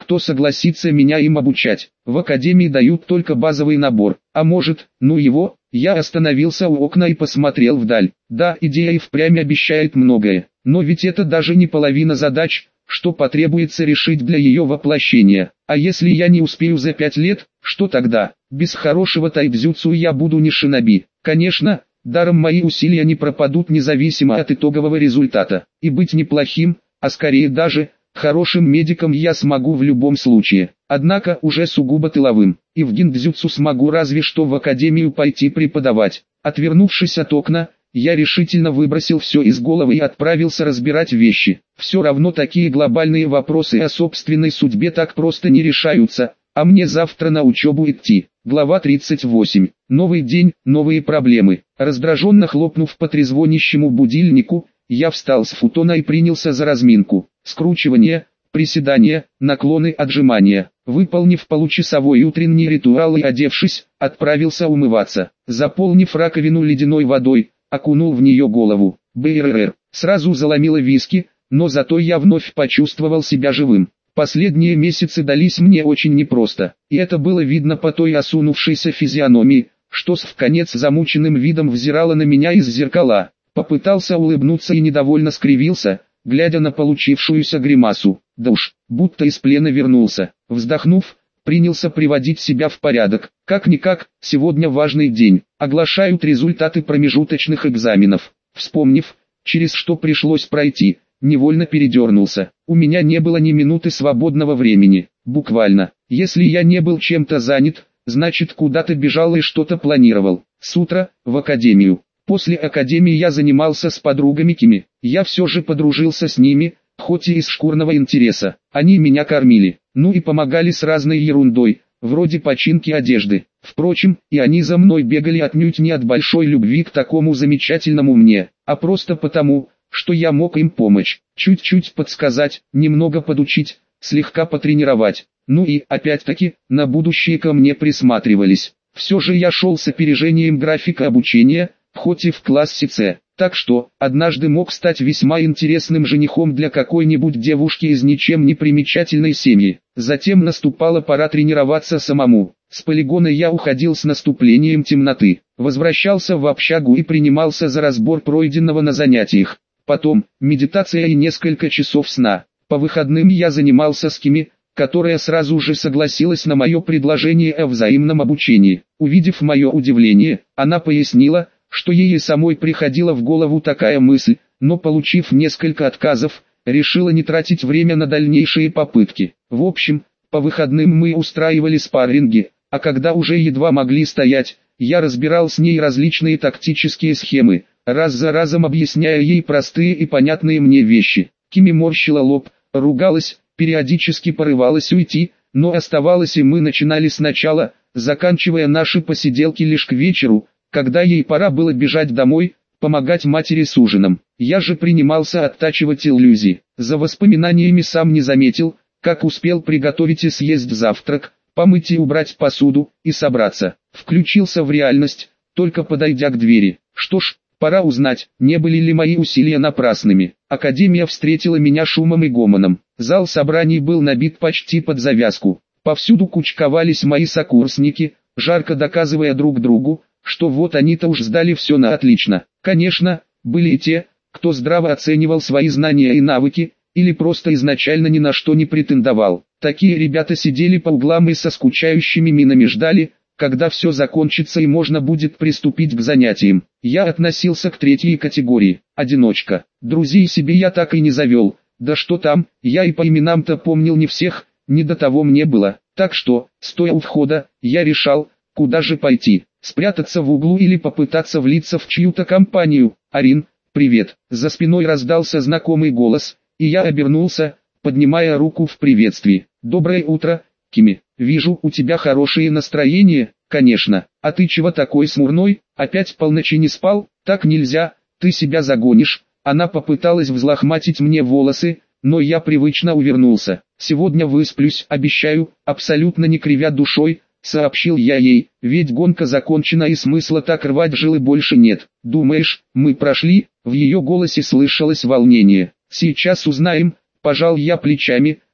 S1: кто согласится меня им обучать. В академии дают только базовый набор, а может, ну его. Я остановился у окна и посмотрел вдаль. Да, идея и впрямь обещает многое, но ведь это даже не половина задач, что потребуется решить для ее воплощения. А если я не успею за 5 лет, что тогда? Без хорошего тайцзюцу я буду не шиноби. Конечно, даром мои усилия не пропадут независимо от итогового результата. И быть неплохим, а скорее даже хорошим медиком я смогу в любом случае. Однако уже сугубо тыловым. И в гиндзюцу смогу разве что в академию пойти преподавать. Отвернувшись от окна, я решительно выбросил все из головы и отправился разбирать вещи. Все равно такие глобальные вопросы о собственной судьбе так просто не решаются, а мне завтра на учебу идти. Глава 38. Новый день, новые проблемы. Раздраженно хлопнув по трезвонящему будильнику, я встал с футона и принялся за разминку. Скручивание, приседания, наклоны, отжимания. Выполнив получасовой утренний ритуал и одевшись, отправился умываться. Заполнив раковину ледяной водой, окунул в нее голову. БРР. Сразу заломило виски, но зато я вновь почувствовал себя живым. Последние месяцы дались мне очень непросто, и это было видно по той осунувшейся физиономии, что с вконец замученным видом взирала на меня из зеркала. Попытался улыбнуться и недовольно скривился, глядя на получившуюся гримасу. Да уж, будто из плена вернулся. Вздохнув, принялся приводить себя в порядок. Как-никак, сегодня важный день. Оглашают результаты промежуточных экзаменов. Вспомнив, через что пришлось пройти, невольно передернулся. У меня не было ни минуты свободного времени. Буквально. Если я не был чем-то занят, значит куда-то бежал и что-то планировал. С утра, в академию. После академии я занимался с подругами Кими. Я все же подружился с ними, хоть и из шкурного интереса. Они меня кормили, ну и помогали с разной ерундой, вроде починки одежды. Впрочем, и они за мной бегали отнюдь не от большой любви к такому замечательному мне, а просто потому, что я мог им помочь, чуть-чуть подсказать, немного подучить, слегка потренировать. Ну и, опять-таки, на будущее ко мне присматривались. Все же я шел с опережением графика обучения, хоть и в классе С, так что, однажды мог стать весьма интересным женихом для какой-нибудь девушки из ничем не примечательной семьи. Затем наступала пора тренироваться самому. С полигона я уходил с наступлением темноты, возвращался в общагу и принимался за разбор пройденного на занятиях. Потом, медитация и несколько часов сна. По выходным я занимался с Кими, которая сразу же согласилась на мое предложение о взаимном обучении. Увидев мое удивление, она пояснила, что ей и самой приходила в голову такая мысль, но получив несколько отказов, решила не тратить время на дальнейшие попытки. В общем, по выходным мы устраивали спарринги, а когда уже едва могли стоять, я разбирал с ней различные тактические схемы, раз за разом объясняя ей простые и понятные мне вещи. Кими морщила лоб, ругалась, периодически порывалась уйти, но оставалась и мы начинали сначала, заканчивая наши посиделки лишь к вечеру, когда ей пора было бежать домой, помогать матери с ужином. Я же принимался оттачивать иллюзии. За воспоминаниями сам не заметил, как успел приготовить и съесть завтрак, помыть и убрать посуду, и собраться. Включился в реальность, только подойдя к двери. Что ж, пора узнать, не были ли мои усилия напрасными. Академия встретила меня шумом и гомоном. Зал собраний был набит почти под завязку. Повсюду кучковались мои сокурсники, жарко доказывая друг другу, что вот они-то уж сдали все на отлично. Конечно, были и те, кто здраво оценивал свои знания и навыки, или просто изначально ни на что не претендовал. Такие ребята сидели по углам и со скучающими минами ждали, когда все закончится и можно будет приступить к занятиям. Я относился к третьей категории, одиночка. Друзей себе я так и не завел, да что там, я и по именам-то помнил не всех, не до того мне было. Так что, стоя у входа, я решал, куда же пойти. Спрятаться в углу или попытаться влиться в чью-то компанию. «Арин, привет!» За спиной раздался знакомый голос, и я обернулся, поднимая руку в приветствии. «Доброе утро, Кими. Вижу, у тебя хорошее настроение, конечно. А ты чего такой смурной, опять полночи не спал? Так нельзя, ты себя загонишь». Она попыталась взлохматить мне волосы, но я привычно увернулся. «Сегодня высплюсь, обещаю, абсолютно не кривя душой», сообщил я ей, ведь гонка закончена и смысла так рвать жилы больше нет. «Думаешь, мы прошли?» В ее голосе слышалось волнение. «Сейчас узнаем», пожал я плечами,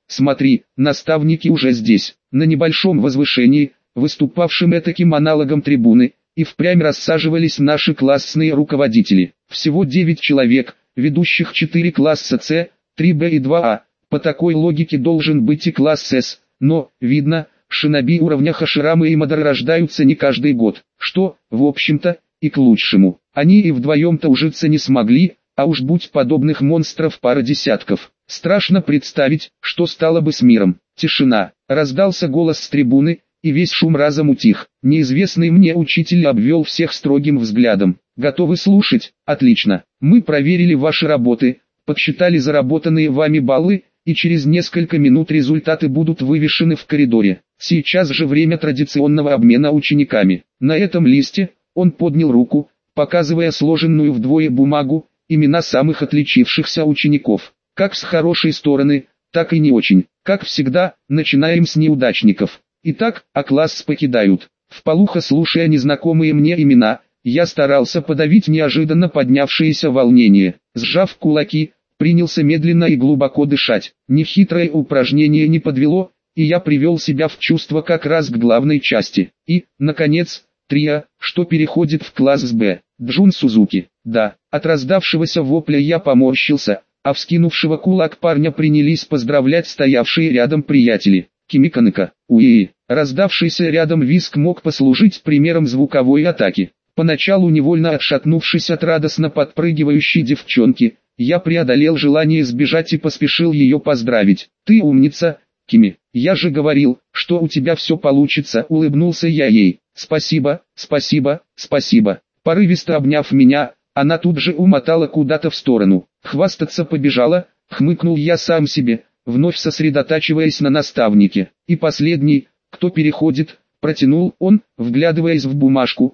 S1: смотри, наставники уже здесь». На небольшом возвышении, выступавшем этаким аналогом трибуны, и впрямь рассаживались наши классные руководители. Всего 9 человек, ведущих 4 класса С, 3Б и 2А. По такой логике должен быть и класс С, но, видно, шиноби уровня Хаширамы и Мадара рождаются не каждый год, что, в общем-то, и к лучшему. Они и вдвоем-то ужиться не смогли, а уж будь подобных монстров пара десятков. Страшно представить, что стало бы с миром. Тишина. Раздался голос с трибуны, и весь шум разом утих. Неизвестный мне учитель обвел всех строгим взглядом. «Готовы слушать? Отлично. Мы проверили ваши работы, подсчитали заработанные вами баллы, и через несколько минут результаты будут вывешены в коридоре. Сейчас же время традиционного обмена учениками». На этом листе он поднял руку, показывая сложенную вдвое бумагу, имена самых отличившихся учеников. Как с хорошей стороны, так и не очень. Как всегда, начинаем с неудачников. Итак, А-класс покидают. Вполуха слушая незнакомые мне имена, я старался подавить неожиданно поднявшееся волнение. Сжав кулаки, принялся медленно и глубоко дышать. Нехитрое упражнение не подвело, и я привел себя в чувство как раз к главной части. И, наконец, трио, что переходит в класс Б. Джун Сузуки. Да, от раздавшегося вопля я поморщился, а вскинувшего кулак парня принялись поздравлять стоявшие рядом приятели. Кимиканыка, уи. Раздавшийся рядом визг мог послужить примером звуковой атаки. Поначалу невольно отшатнувшись от радостно подпрыгивающей девчонки, я преодолел желание сбежать и поспешил ее поздравить. «Ты умница, Кими, я же говорил, что у тебя все получится», — улыбнулся я ей. «Спасибо, спасибо, спасибо». Порывисто обняв меня, она тут же умотала куда-то в сторону. Хвастаться побежала, хмыкнул я сам себе, вновь сосредотачиваясь на наставнике. И последний, кто переходит, протянул он, вглядываясь в бумажку.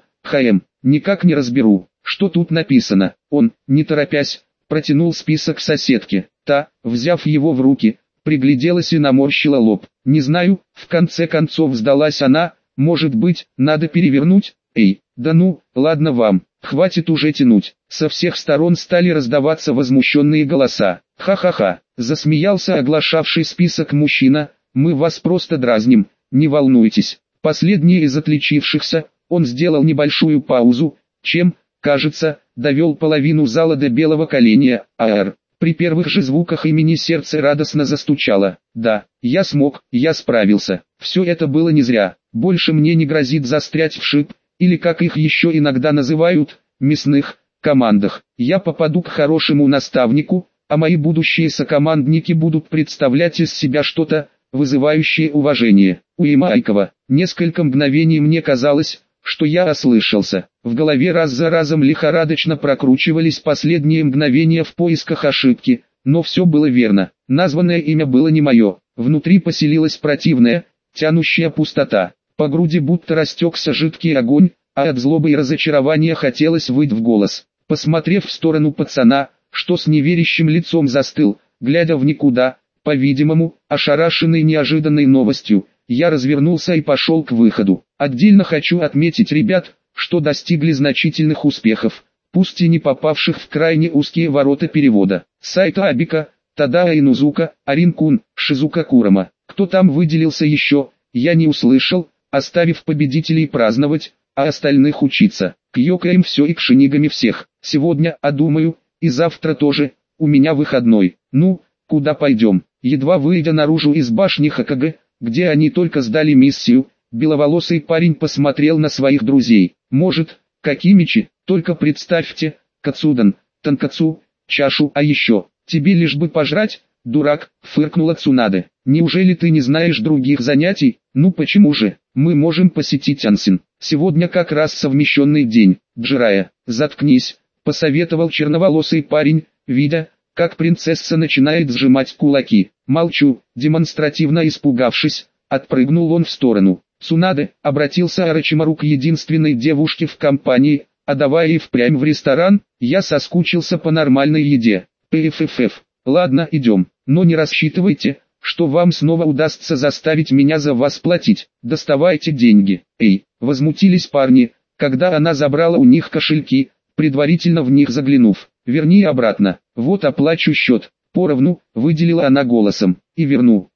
S1: Никак не разберу, что тут написано. Он, не торопясь, протянул список соседке. Та, взяв его в руки, пригляделась и наморщила лоб. Не знаю, в конце концов сдалась она, может быть, надо перевернуть? Эй, да ну, ладно вам, хватит уже тянуть. Со всех сторон стали раздаваться возмущенные голоса. Ха-ха-ха, засмеялся оглашавший список мужчина, мы вас просто дразним, не волнуйтесь. Последний из отличившихся, он сделал небольшую паузу, чем, кажется, довел половину зала до белого коленя. При первых же звуках имени сердце радостно застучало. Да, я смог, я справился. Все это было не зря. Больше мне не грозит застрять в ШИП, или как их еще иногда называют, мясных, командах. Я попаду к хорошему наставнику, а мои будущие сокомандники будут представлять из себя что-то, вызывающее уважение. Уимайкова. Несколько мгновений мне казалось, что я ослышался. В голове раз за разом лихорадочно прокручивались последние мгновения в поисках ошибки, но все было верно. Названное имя было не мое. Внутри поселилась противная, тянущая пустота. По груди будто растекся жидкий огонь, а от злобы и разочарования хотелось выть в голос. Посмотрев в сторону пацана, что с неверящим лицом застыл, глядя в никуда, по-видимому, ошарашенный неожиданной новостью, я развернулся и пошел к выходу. Отдельно хочу отметить ребят, что достигли значительных успехов, пусть и не попавших в крайне узкие ворота перевода. Сайта Абика, Тадаа Инузука, Арин-кун, Шизука Курама. Кто там выделился еще, я не услышал, оставив победителей праздновать, а остальных учиться. Кьёкаем все и к шинигами всех. Сегодня, думаю, и завтра тоже, у меня выходной. Ну, куда пойдем? Едва выйдя наружу из башни Хокаге, где они только сдали миссию, беловолосый парень посмотрел на своих друзей. Может, Какимичи, только представьте, Кацудан, Танкацу, чашу, а еще, тебе лишь бы пожрать, дурак, фыркнула Цунаде. Неужели ты не знаешь других занятий? Ну почему же, мы можем посетить Ансин. Сегодня как раз совмещенный день. Джирая, заткнись, посоветовал черноволосый парень, видя, как принцесса начинает сжимать кулаки. Молчу, демонстративно испугавшись, отпрыгнул он в сторону. Цунаде обратился Орочимару к единственной девушке в компании, а давай и впрямь в ресторан, я соскучился по нормальной еде. Пффф. Ладно, идем, но не рассчитывайте, что вам снова удастся заставить меня за вас платить. Доставайте деньги. Эй, возмутились парни, когда она забрала у них кошельки, предварительно в них заглянув. Верни обратно, вот оплачу счет. Поровну, выделила она голосом. И верну.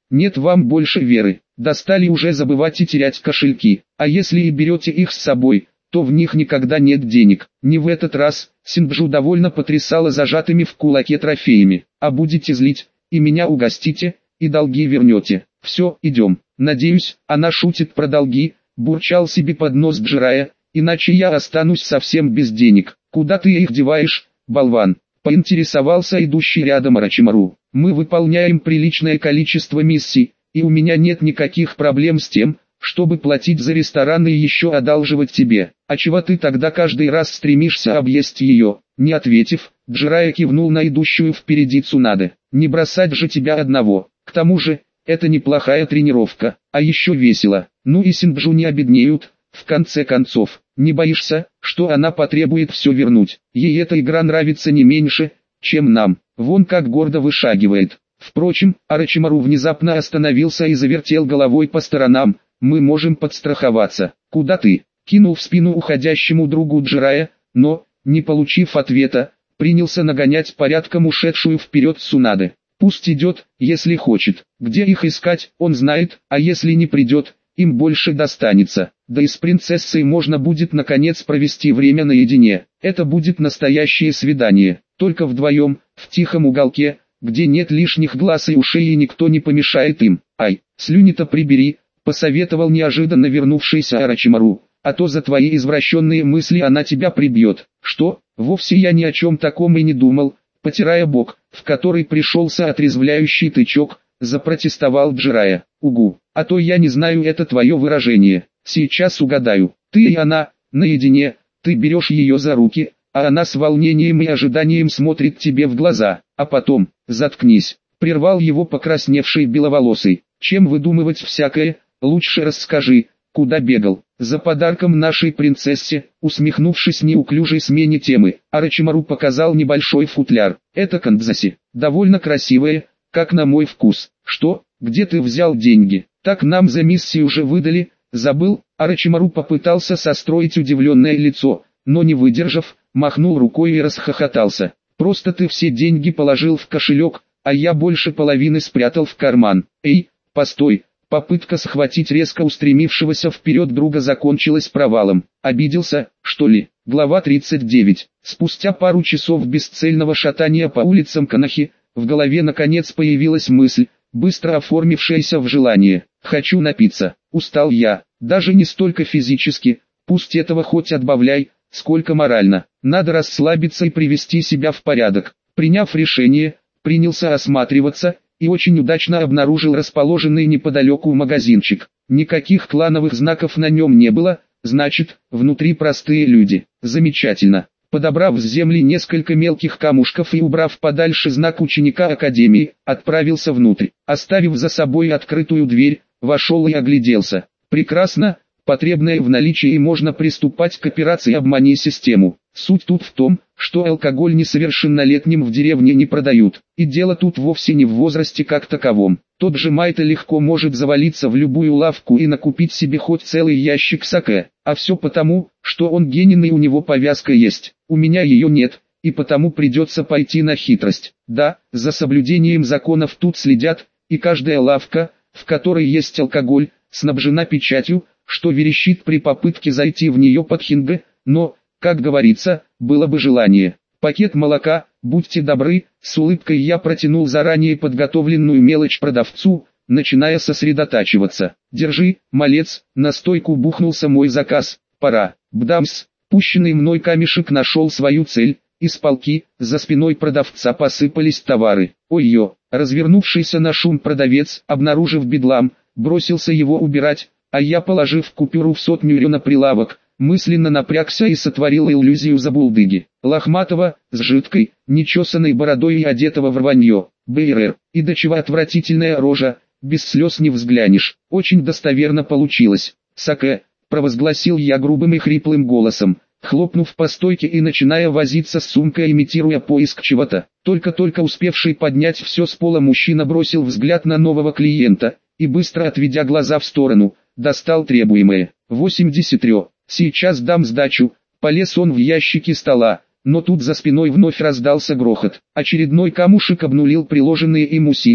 S1: Нет вам больше веры. Достали уже забывать и терять кошельки. А если и берете их с собой, то в них никогда нет денег. Не в этот раз. Синджу довольно потрясала зажатыми в кулаке трофеями. А будете злить, и меня угостите, и долги вернете. Все, идем. Надеюсь, она шутит про долги, бурчал себе под нос Джирая, иначе я останусь совсем без денег. Куда ты их деваешь, болван? Поинтересовался идущий рядом Орочимару. Мы выполняем приличное количество миссий, и у меня нет никаких проблем с тем, чтобы платить за рестораны и еще одалживать тебе. А чего ты тогда каждый раз стремишься объесть ее? Не ответив, Джирая кивнул на идущую впереди Цунаде. Не бросать же тебя одного. К тому же, это неплохая тренировка, а еще весело. Ну и Синджу не обеднеют, в конце концов. Не боишься, что она потребует все вернуть? Ей эта игра нравится не меньше, чем нам. Вон как гордо вышагивает. Впрочем, Орочимару внезапно остановился и завертел головой по сторонам. Мы можем подстраховаться. Куда ты? Кинул в спину уходящему другу Джирая, но, не получив ответа, принялся нагонять порядком ушедшую вперед Цунаде. Пусть идет, если хочет. Где их искать, он знает, а если не придет, им больше достанется. Да и с принцессой можно будет наконец провести время наедине. Это будет настоящее свидание. Только вдвоем, в тихом уголке, где нет лишних глаз и ушей и никто не помешает им. Ай, слюни-то прибери, посоветовал неожиданно вернувшийся Орочимару, а то за твои извращенные мысли она тебя прибьет. Что? Вовсе я ни о чем таком и не думал. Потирая бок, в который пришелся отрезвляющий тычок, запротестовал Джирая. Угу, а то я не знаю это твое выражение. Сейчас угадаю. Ты и она, наедине, ты берешь ее за руки, а она с волнением и ожиданием смотрит тебе в глаза, а потом, заткнись, прервал его покрасневший беловолосый. Чем выдумывать всякое, лучше расскажи, куда бегал. За подарком нашей принцессе, усмехнувшись неуклюжей смене темы, Орочимару показал небольшой футляр. Это кандзаси, довольно красивые, как на мой вкус. Что, где ты взял деньги? Так нам за миссию уже выдали, забыл? Орочимару попытался состроить удивленное лицо, но не выдержав, махнул рукой и расхохотался. Просто ты все деньги положил в кошелек, а я больше половины спрятал в карман. Эй, постой! Попытка схватить резко устремившегося вперед друга закончилась провалом. Обиделся, что ли? Глава 39. Спустя пару часов бесцельного шатания по улицам Канахи, в голове наконец появилась мысль, быстро оформившаяся в желание. Хочу напиться. Устал я, даже не столько физически, пусть этого хоть отбавляй, сколько морально. Надо расслабиться и привести себя в порядок. Приняв решение, принялся осматриваться, и очень удачно обнаружил расположенный неподалеку магазинчик. Никаких клановых знаков на нем не было, значит, внутри простые люди. Замечательно. Подобрав с земли несколько мелких камушков и убрав подальше знак ученика академии, отправился внутрь. Оставив за собой открытую дверь, вошел и огляделся. Прекрасно, потребное в наличии, и можно приступать к операции «Обмани систему». Суть тут в том, что алкоголь несовершеннолетним в деревне не продают. И дело тут вовсе не в возрасте как таковом. Тот же Майта легко может завалиться в любую лавку и накупить себе хоть целый ящик саке. А все потому, что он генин и у него повязка есть. У меня ее нет, и потому придется пойти на хитрость. Да, за соблюдением законов тут следят, и каждая лавка, в которой есть алкоголь, снабжена печатью, что верещит при попытке зайти в нее под хинге, но, как говорится, было бы желание. Пакет молока, будьте добры, с улыбкой я протянул заранее подготовленную мелочь продавцу, начиная сосредотачиваться. Держи, малец, на стойку бухнулся мой заказ, пора. Бдамс, пущенный мной камешек нашел свою цель, из полки, за спиной продавца посыпались товары. Ой-ё, развернувшийся на шум продавец, обнаружив бедлам, бросился его убирать, а я, положив купюру в 100 рё на прилавок, мысленно напрягся и сотворил иллюзию забулдыги. Лохматого, с жидкой, нечесанной бородой и одетого в рванье. БРР, и до чего отвратительная рожа, без слез не взглянешь. Очень достоверно получилось. Саке, провозгласил я грубым и хриплым голосом, хлопнув по стойке и начиная возиться с сумкой, имитируя поиск чего-то. Только успевший поднять все с пола мужчина бросил взгляд на нового клиента, и быстро отведя глаза в сторону, достал требуемое. 83. Сейчас дам сдачу. Полез он в ящики стола, но тут за спиной вновь раздался грохот. Очередной камушек обнулил приложенные им усилия,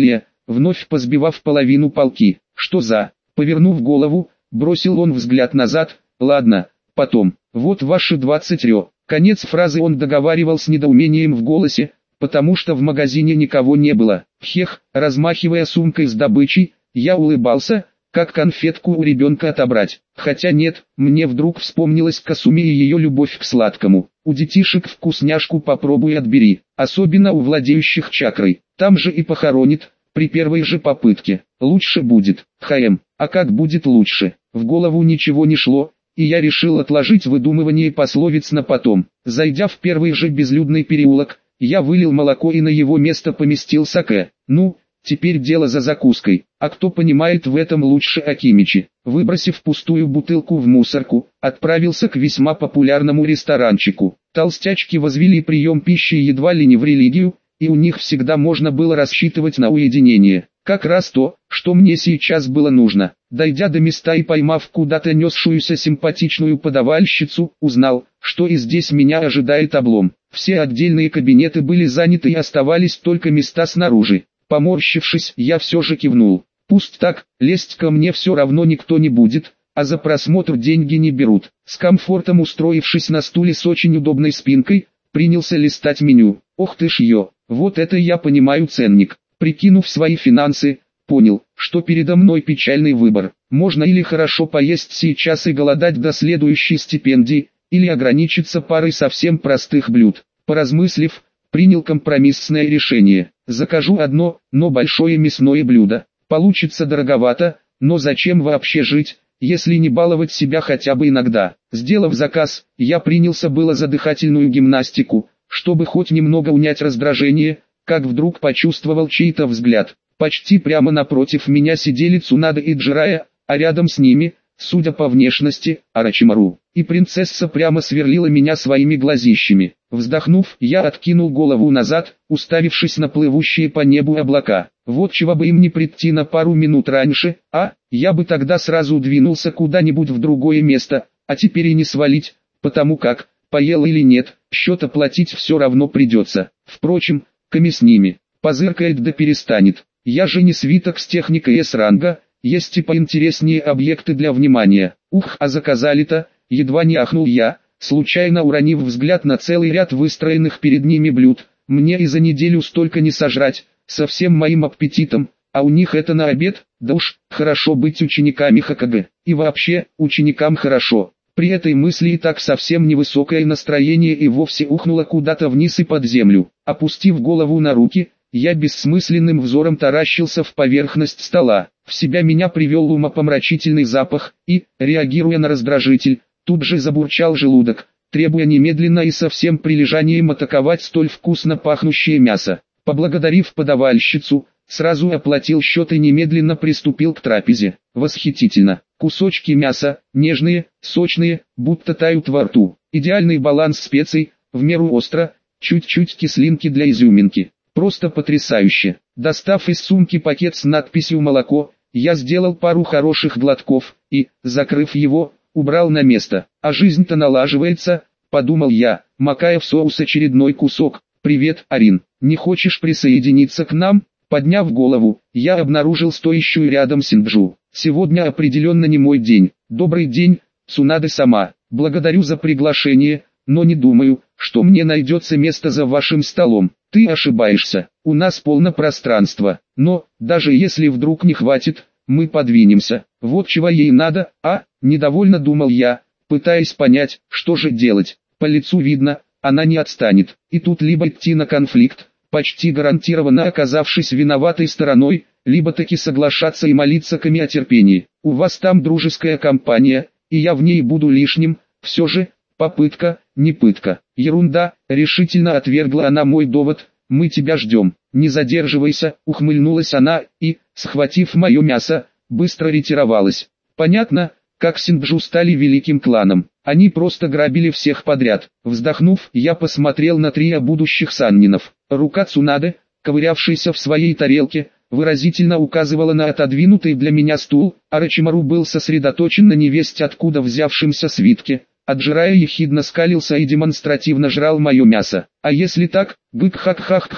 S1: вновь позбивав половину полки. Что за... Повернув голову, бросил он взгляд назад. Ладно, потом. Вот ваши 20 рё. Конец фразы он договаривал с недоумением в голосе, потому что в магазине никого не было. Хех, размахивая сумкой с добычей, я улыбался, как конфетку у ребенка отобрать. Хотя нет, мне вдруг вспомнилась Касуми и ее любовь к сладкому. У детишек вкусняшку попробуй отбери, особенно у владеющих чакрой. Там же и похоронит, при первой же попытке. Лучше будет. А как будет лучше? В голову ничего не шло, и я решил отложить выдумывание пословиц на потом. Зайдя в первый же безлюдный переулок, я вылил молоко и на его место поместил саке. Ну, теперь дело за закуской. А кто понимает в этом лучше Акимичи? Выбросив пустую бутылку в мусорку, отправился к весьма популярному ресторанчику. Толстячки возвели прием пищи едва ли не в религию, и у них всегда можно было рассчитывать на уединение. Как раз то, что мне сейчас было нужно. Дойдя до места и поймав куда-то несшуюся симпатичную подавальщицу, узнал, что и здесь меня ожидает облом. Все отдельные кабинеты были заняты и оставались только места снаружи. Поморщившись, я все же кивнул. Пусть так, лезть ко мне все равно никто не будет, а за просмотр деньги не берут. С комфортом устроившись на стуле с очень удобной спинкой, принялся листать меню. Ох ты ж ё, вот это я понимаю ценник. Прикинув свои финансы, понял, что передо мной печальный выбор. Можно или хорошо поесть сейчас и голодать до следующей стипендии, или ограничиться парой совсем простых блюд. Поразмыслив, принял компромиссное решение. Закажу одно, но большое мясное блюдо. Получится дороговато, но зачем вообще жить, если не баловать себя хотя бы иногда. Сделав заказ, я принялся было за дыхательную гимнастику, чтобы хоть немного унять раздражение, как вдруг почувствовал чей-то взгляд. Почти прямо напротив меня сидели Цунада и Джирая, а рядом с ними, судя по внешности, Орочимару. И принцесса прямо сверлила меня своими глазищами. Вздохнув, я откинул голову назад, уставившись на плывущие по небу облака. Вот чего бы им не прийти на пару минут раньше, я бы тогда сразу двинулся куда-нибудь в другое место, а теперь и не свалить, потому как, поел или нет, счет оплатить все равно придется. Впрочем, Ками с ними, позыркает да перестанет. Я же не свиток с техникой С-ранга, есть и поинтереснее объекты для внимания. Ух, а заказали-то, едва не ахнул я, случайно уронив взгляд на целый ряд выстроенных перед ними блюд. Мне и за неделю столько не сожрать, со всем моим аппетитом, а у них это на обед, да уж, хорошо быть учениками Хокаге. И вообще, ученикам хорошо. При этой мысли и так совсем невысокое настроение и вовсе ухнуло куда-то вниз и под землю. Опустив голову на руки, я бессмысленным взором таращился в поверхность стола. В себя меня привел умопомрачительный запах, и, реагируя на раздражитель, тут же забурчал желудок, требуя немедленно и со всем прилежанием атаковать столь вкусно пахнущее мясо. Поблагодарив подавальщицу, сразу оплатил счет и немедленно приступил к трапезе. Восхитительно. Кусочки мяса, нежные, сочные, будто тают во рту. Идеальный баланс специй, в меру остро, чуть-чуть кислинки для изюминки. Просто потрясающе. Достав из сумки пакет с надписью «Молоко», я сделал пару хороших глотков и, закрыв его, убрал на место. А жизнь-то налаживается, подумал я, макая в соус очередной кусок. «Привет, Арин, не хочешь присоединиться к нам?» Подняв голову, я обнаружил стоящую рядом Синджу. «Сегодня определенно не мой день». «Добрый день, Цунада-сама. Благодарю за приглашение, но не думаю, что мне найдется место за вашим столом». «Ты ошибаешься, у нас полно пространства, но, даже если вдруг не хватит, мы подвинемся». «Вот чего ей надо, недовольно думал я, пытаясь понять, что же делать. По лицу видно, она не отстанет, и тут либо идти на конфликт, почти гарантированно оказавшись виноватой стороной, либо таки соглашаться и молиться Ками о терпении. У вас там дружеская компания, и я в ней буду лишним, все же, попытка, не пытка». «Ерунда», решительно отвергла она мой довод, «мы тебя ждем». «Не задерживайся», ухмыльнулась она, и, схватив мое мясо, быстро ретировалась. Понятно, как Синджу стали великим кланом. Они просто грабили всех подряд. Вздохнув, я посмотрел на трио будущих саннинов. Рука Цунады, ковырявшаяся в своей тарелке, выразительно указывала на отодвинутый для меня стул, а Орочимару был сосредоточен на невесть откуда взявшемся свитке. Аджирая ехидно скалился и демонстративно жрал мое мясо. «А если так, гык-хак-хак-ха,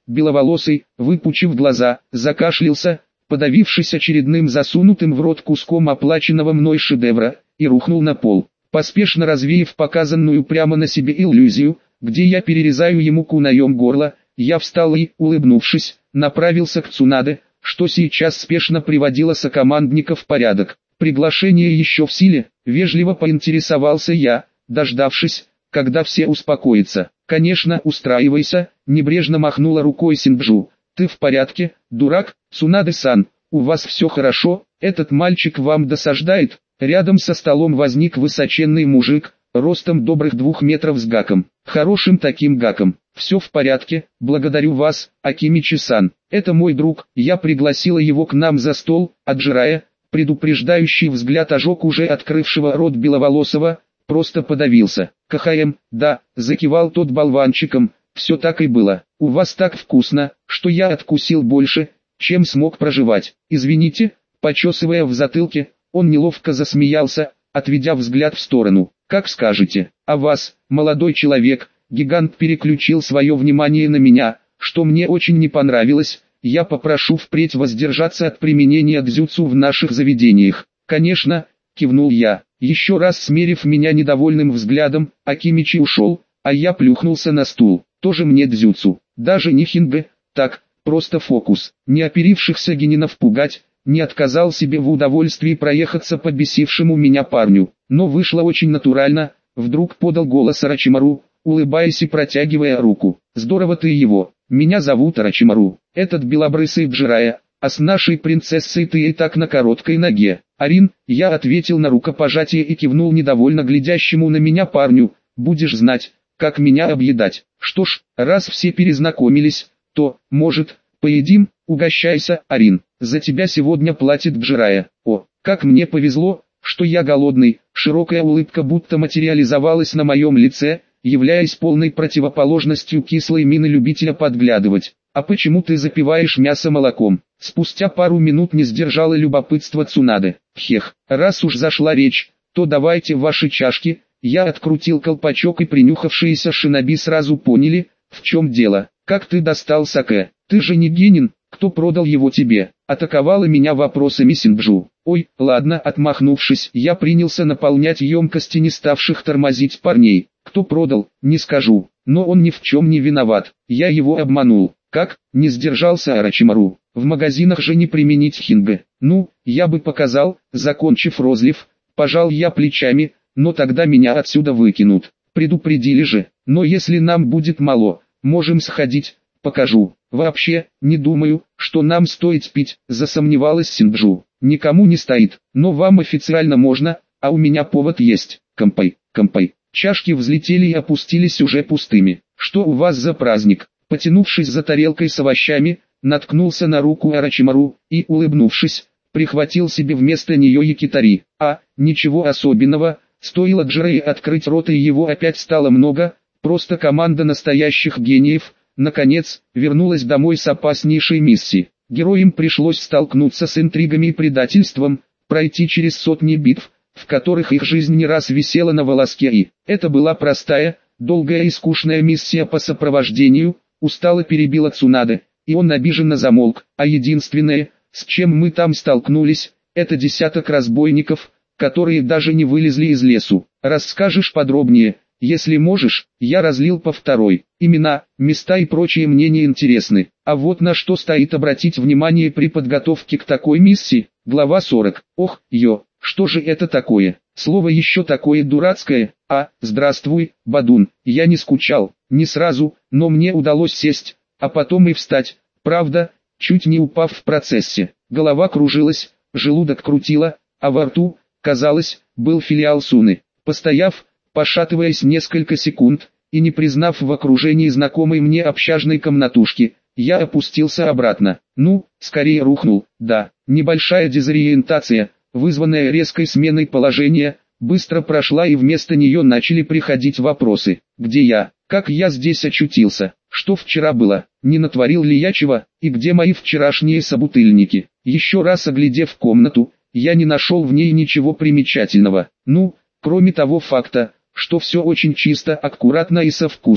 S1: беловолосый, выпучив глаза, закашлялся, подавившись очередным засунутым в рот куском оплаченного мной шедевра, и рухнул на пол. Поспешно развеяв показанную прямо на себе иллюзию, где я перерезаю ему кунаем горло, я встал и, улыбнувшись, направился к Цунаде, что сейчас спешно приводила сокомандника в порядок. Приглашение еще в силе, вежливо поинтересовался я, дождавшись, когда все успокоятся. «Конечно, устраивайся», — небрежно махнула рукой Синджу. «Ты в порядке, дурак, Цунаде-сан? У вас все хорошо? Этот мальчик вам досаждает?» Рядом со столом возник высоченный мужик, ростом добрых 2 метров с гаком. Хорошим таким гаком. «Все в порядке, благодарю вас, Акимичи-сан. Это мой друг». Я пригласила его к нам за стол, отжирая. Предупреждающий взгляд ожег уже открывшего рот беловолосого, просто подавился. «КХМ, да», — закивал тот болванчиком, «все так и было. У вас так вкусно, что я откусил больше, чем смог проживать. Извините», почесывая в затылке, он неловко засмеялся, отведя взгляд в сторону. «Как скажете. А вас, молодой человек?» Гигант переключил свое внимание на меня, что мне очень не понравилось. «Я попрошу впредь воздержаться от применения дзюцу в наших заведениях». «Конечно», — кивнул я. Еще раз смерив меня недовольным взглядом, Акимичи ушел, а я плюхнулся на стул. «Тоже мне дзюцу. Даже не хинге, так, просто фокус». Не оперившихся генинов пугать, не отказал себе в удовольствии проехаться по бесившему меня парню. Но вышло очень натурально, вдруг подал голос Орочимару, улыбаясь и протягивая руку. «Здорово ты его. Меня зовут Орочимару. Этот белобрысый Джирая, а с нашей принцессой ты и так на короткой ноге». «Арин», я ответил на рукопожатие и кивнул недовольно глядящему на меня парню, «будешь знать, как меня объедать». «Что ж, раз все перезнакомились, то, может, поедим?» «Угощайся, Арин, за тебя сегодня платит Джирая». «О, как мне повезло, что я голодный». Широкая улыбка будто материализовалась на моем лице, являясь полной противоположностью кислой мины любителя подглядывать. «А почему ты запиваешь мясо молоком?» Спустя пару минут не сдержало любопытство Цунаде. «Хех, раз уж зашла речь, то давайте ваши чашки». Я открутил колпачок, и принюхавшиеся шиноби сразу поняли, в чем дело. «Как ты достал саке? Ты же не генин, кто продал его тебе?» Атаковала меня вопросами Синджу. «Ой, ладно», отмахнувшись, я принялся наполнять емкости не ставших тормозить парней. «Кто продал, не скажу, но он ни в чем не виноват, я его обманул». «Как?» — не сдержался Орочимару. «В магазинах же не применить хинге». «Ну, я бы показал», закончив розлив, пожал я плечами, «но тогда меня отсюда выкинут». «Предупредили же, но если нам будет мало, можем сходить, покажу». «Вообще, не думаю, что нам стоит пить», засомневалась Синджу. «Никому не стоит, но вам официально можно, а у меня повод есть. Кампай, кампай». Чашки взлетели и опустились уже пустыми. «Что у вас за праздник?» Потянувшись за тарелкой с овощами, наткнулся на руку Орочимару и, улыбнувшись, прихватил себе вместо нее якитари. Ничего особенного, стоило Джирее открыть рот, и его опять стало много, просто команда настоящих гениев, наконец, вернулась домой с опаснейшей миссией. Героям пришлось столкнуться с интригами и предательством, пройти через сотни битв, в которых их жизнь не раз висела на волоске, и это была простая, долгая и скучная миссия по сопровождению. Устало перебила Цунаде, и он обиженно замолк. «А единственное, с чем мы там столкнулись, это десяток разбойников, которые даже не вылезли из лесу. Расскажешь подробнее, если можешь?» Я разлил по второй. Имена, места и прочие мне не интересны. А вот на что стоит обратить внимание при подготовке к такой миссии. Глава 40. Ох, что же это такое? Слово еще такое дурацкое. Здравствуй, Бадун. Я не скучал, не сразу, но мне удалось сесть, а потом и встать. Правда, чуть не упав в процессе. Голова кружилась, желудок крутило, а во рту, казалось, был филиал Суны. Постояв, пошатываясь несколько секунд, и не признав в окружении знакомой мне общажной комнатушки, я опустился обратно. Скорее рухнул. Да, небольшая дезориентация, вызванная резкой сменой положения, быстро прошла, и вместо нее начали приходить вопросы. Где я? Как я здесь очутился? Что вчера было? Не натворил ли я чего? И где мои вчерашние собутыльники? Еще раз оглядев комнату, я не нашел в ней ничего примечательного. Кроме того факта, что все очень чисто, аккуратно и со вкусом.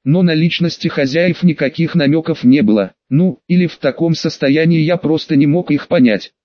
S1: но на личности хозяев никаких намеков не было. Ну, или в таком состоянии я просто не мог их понять.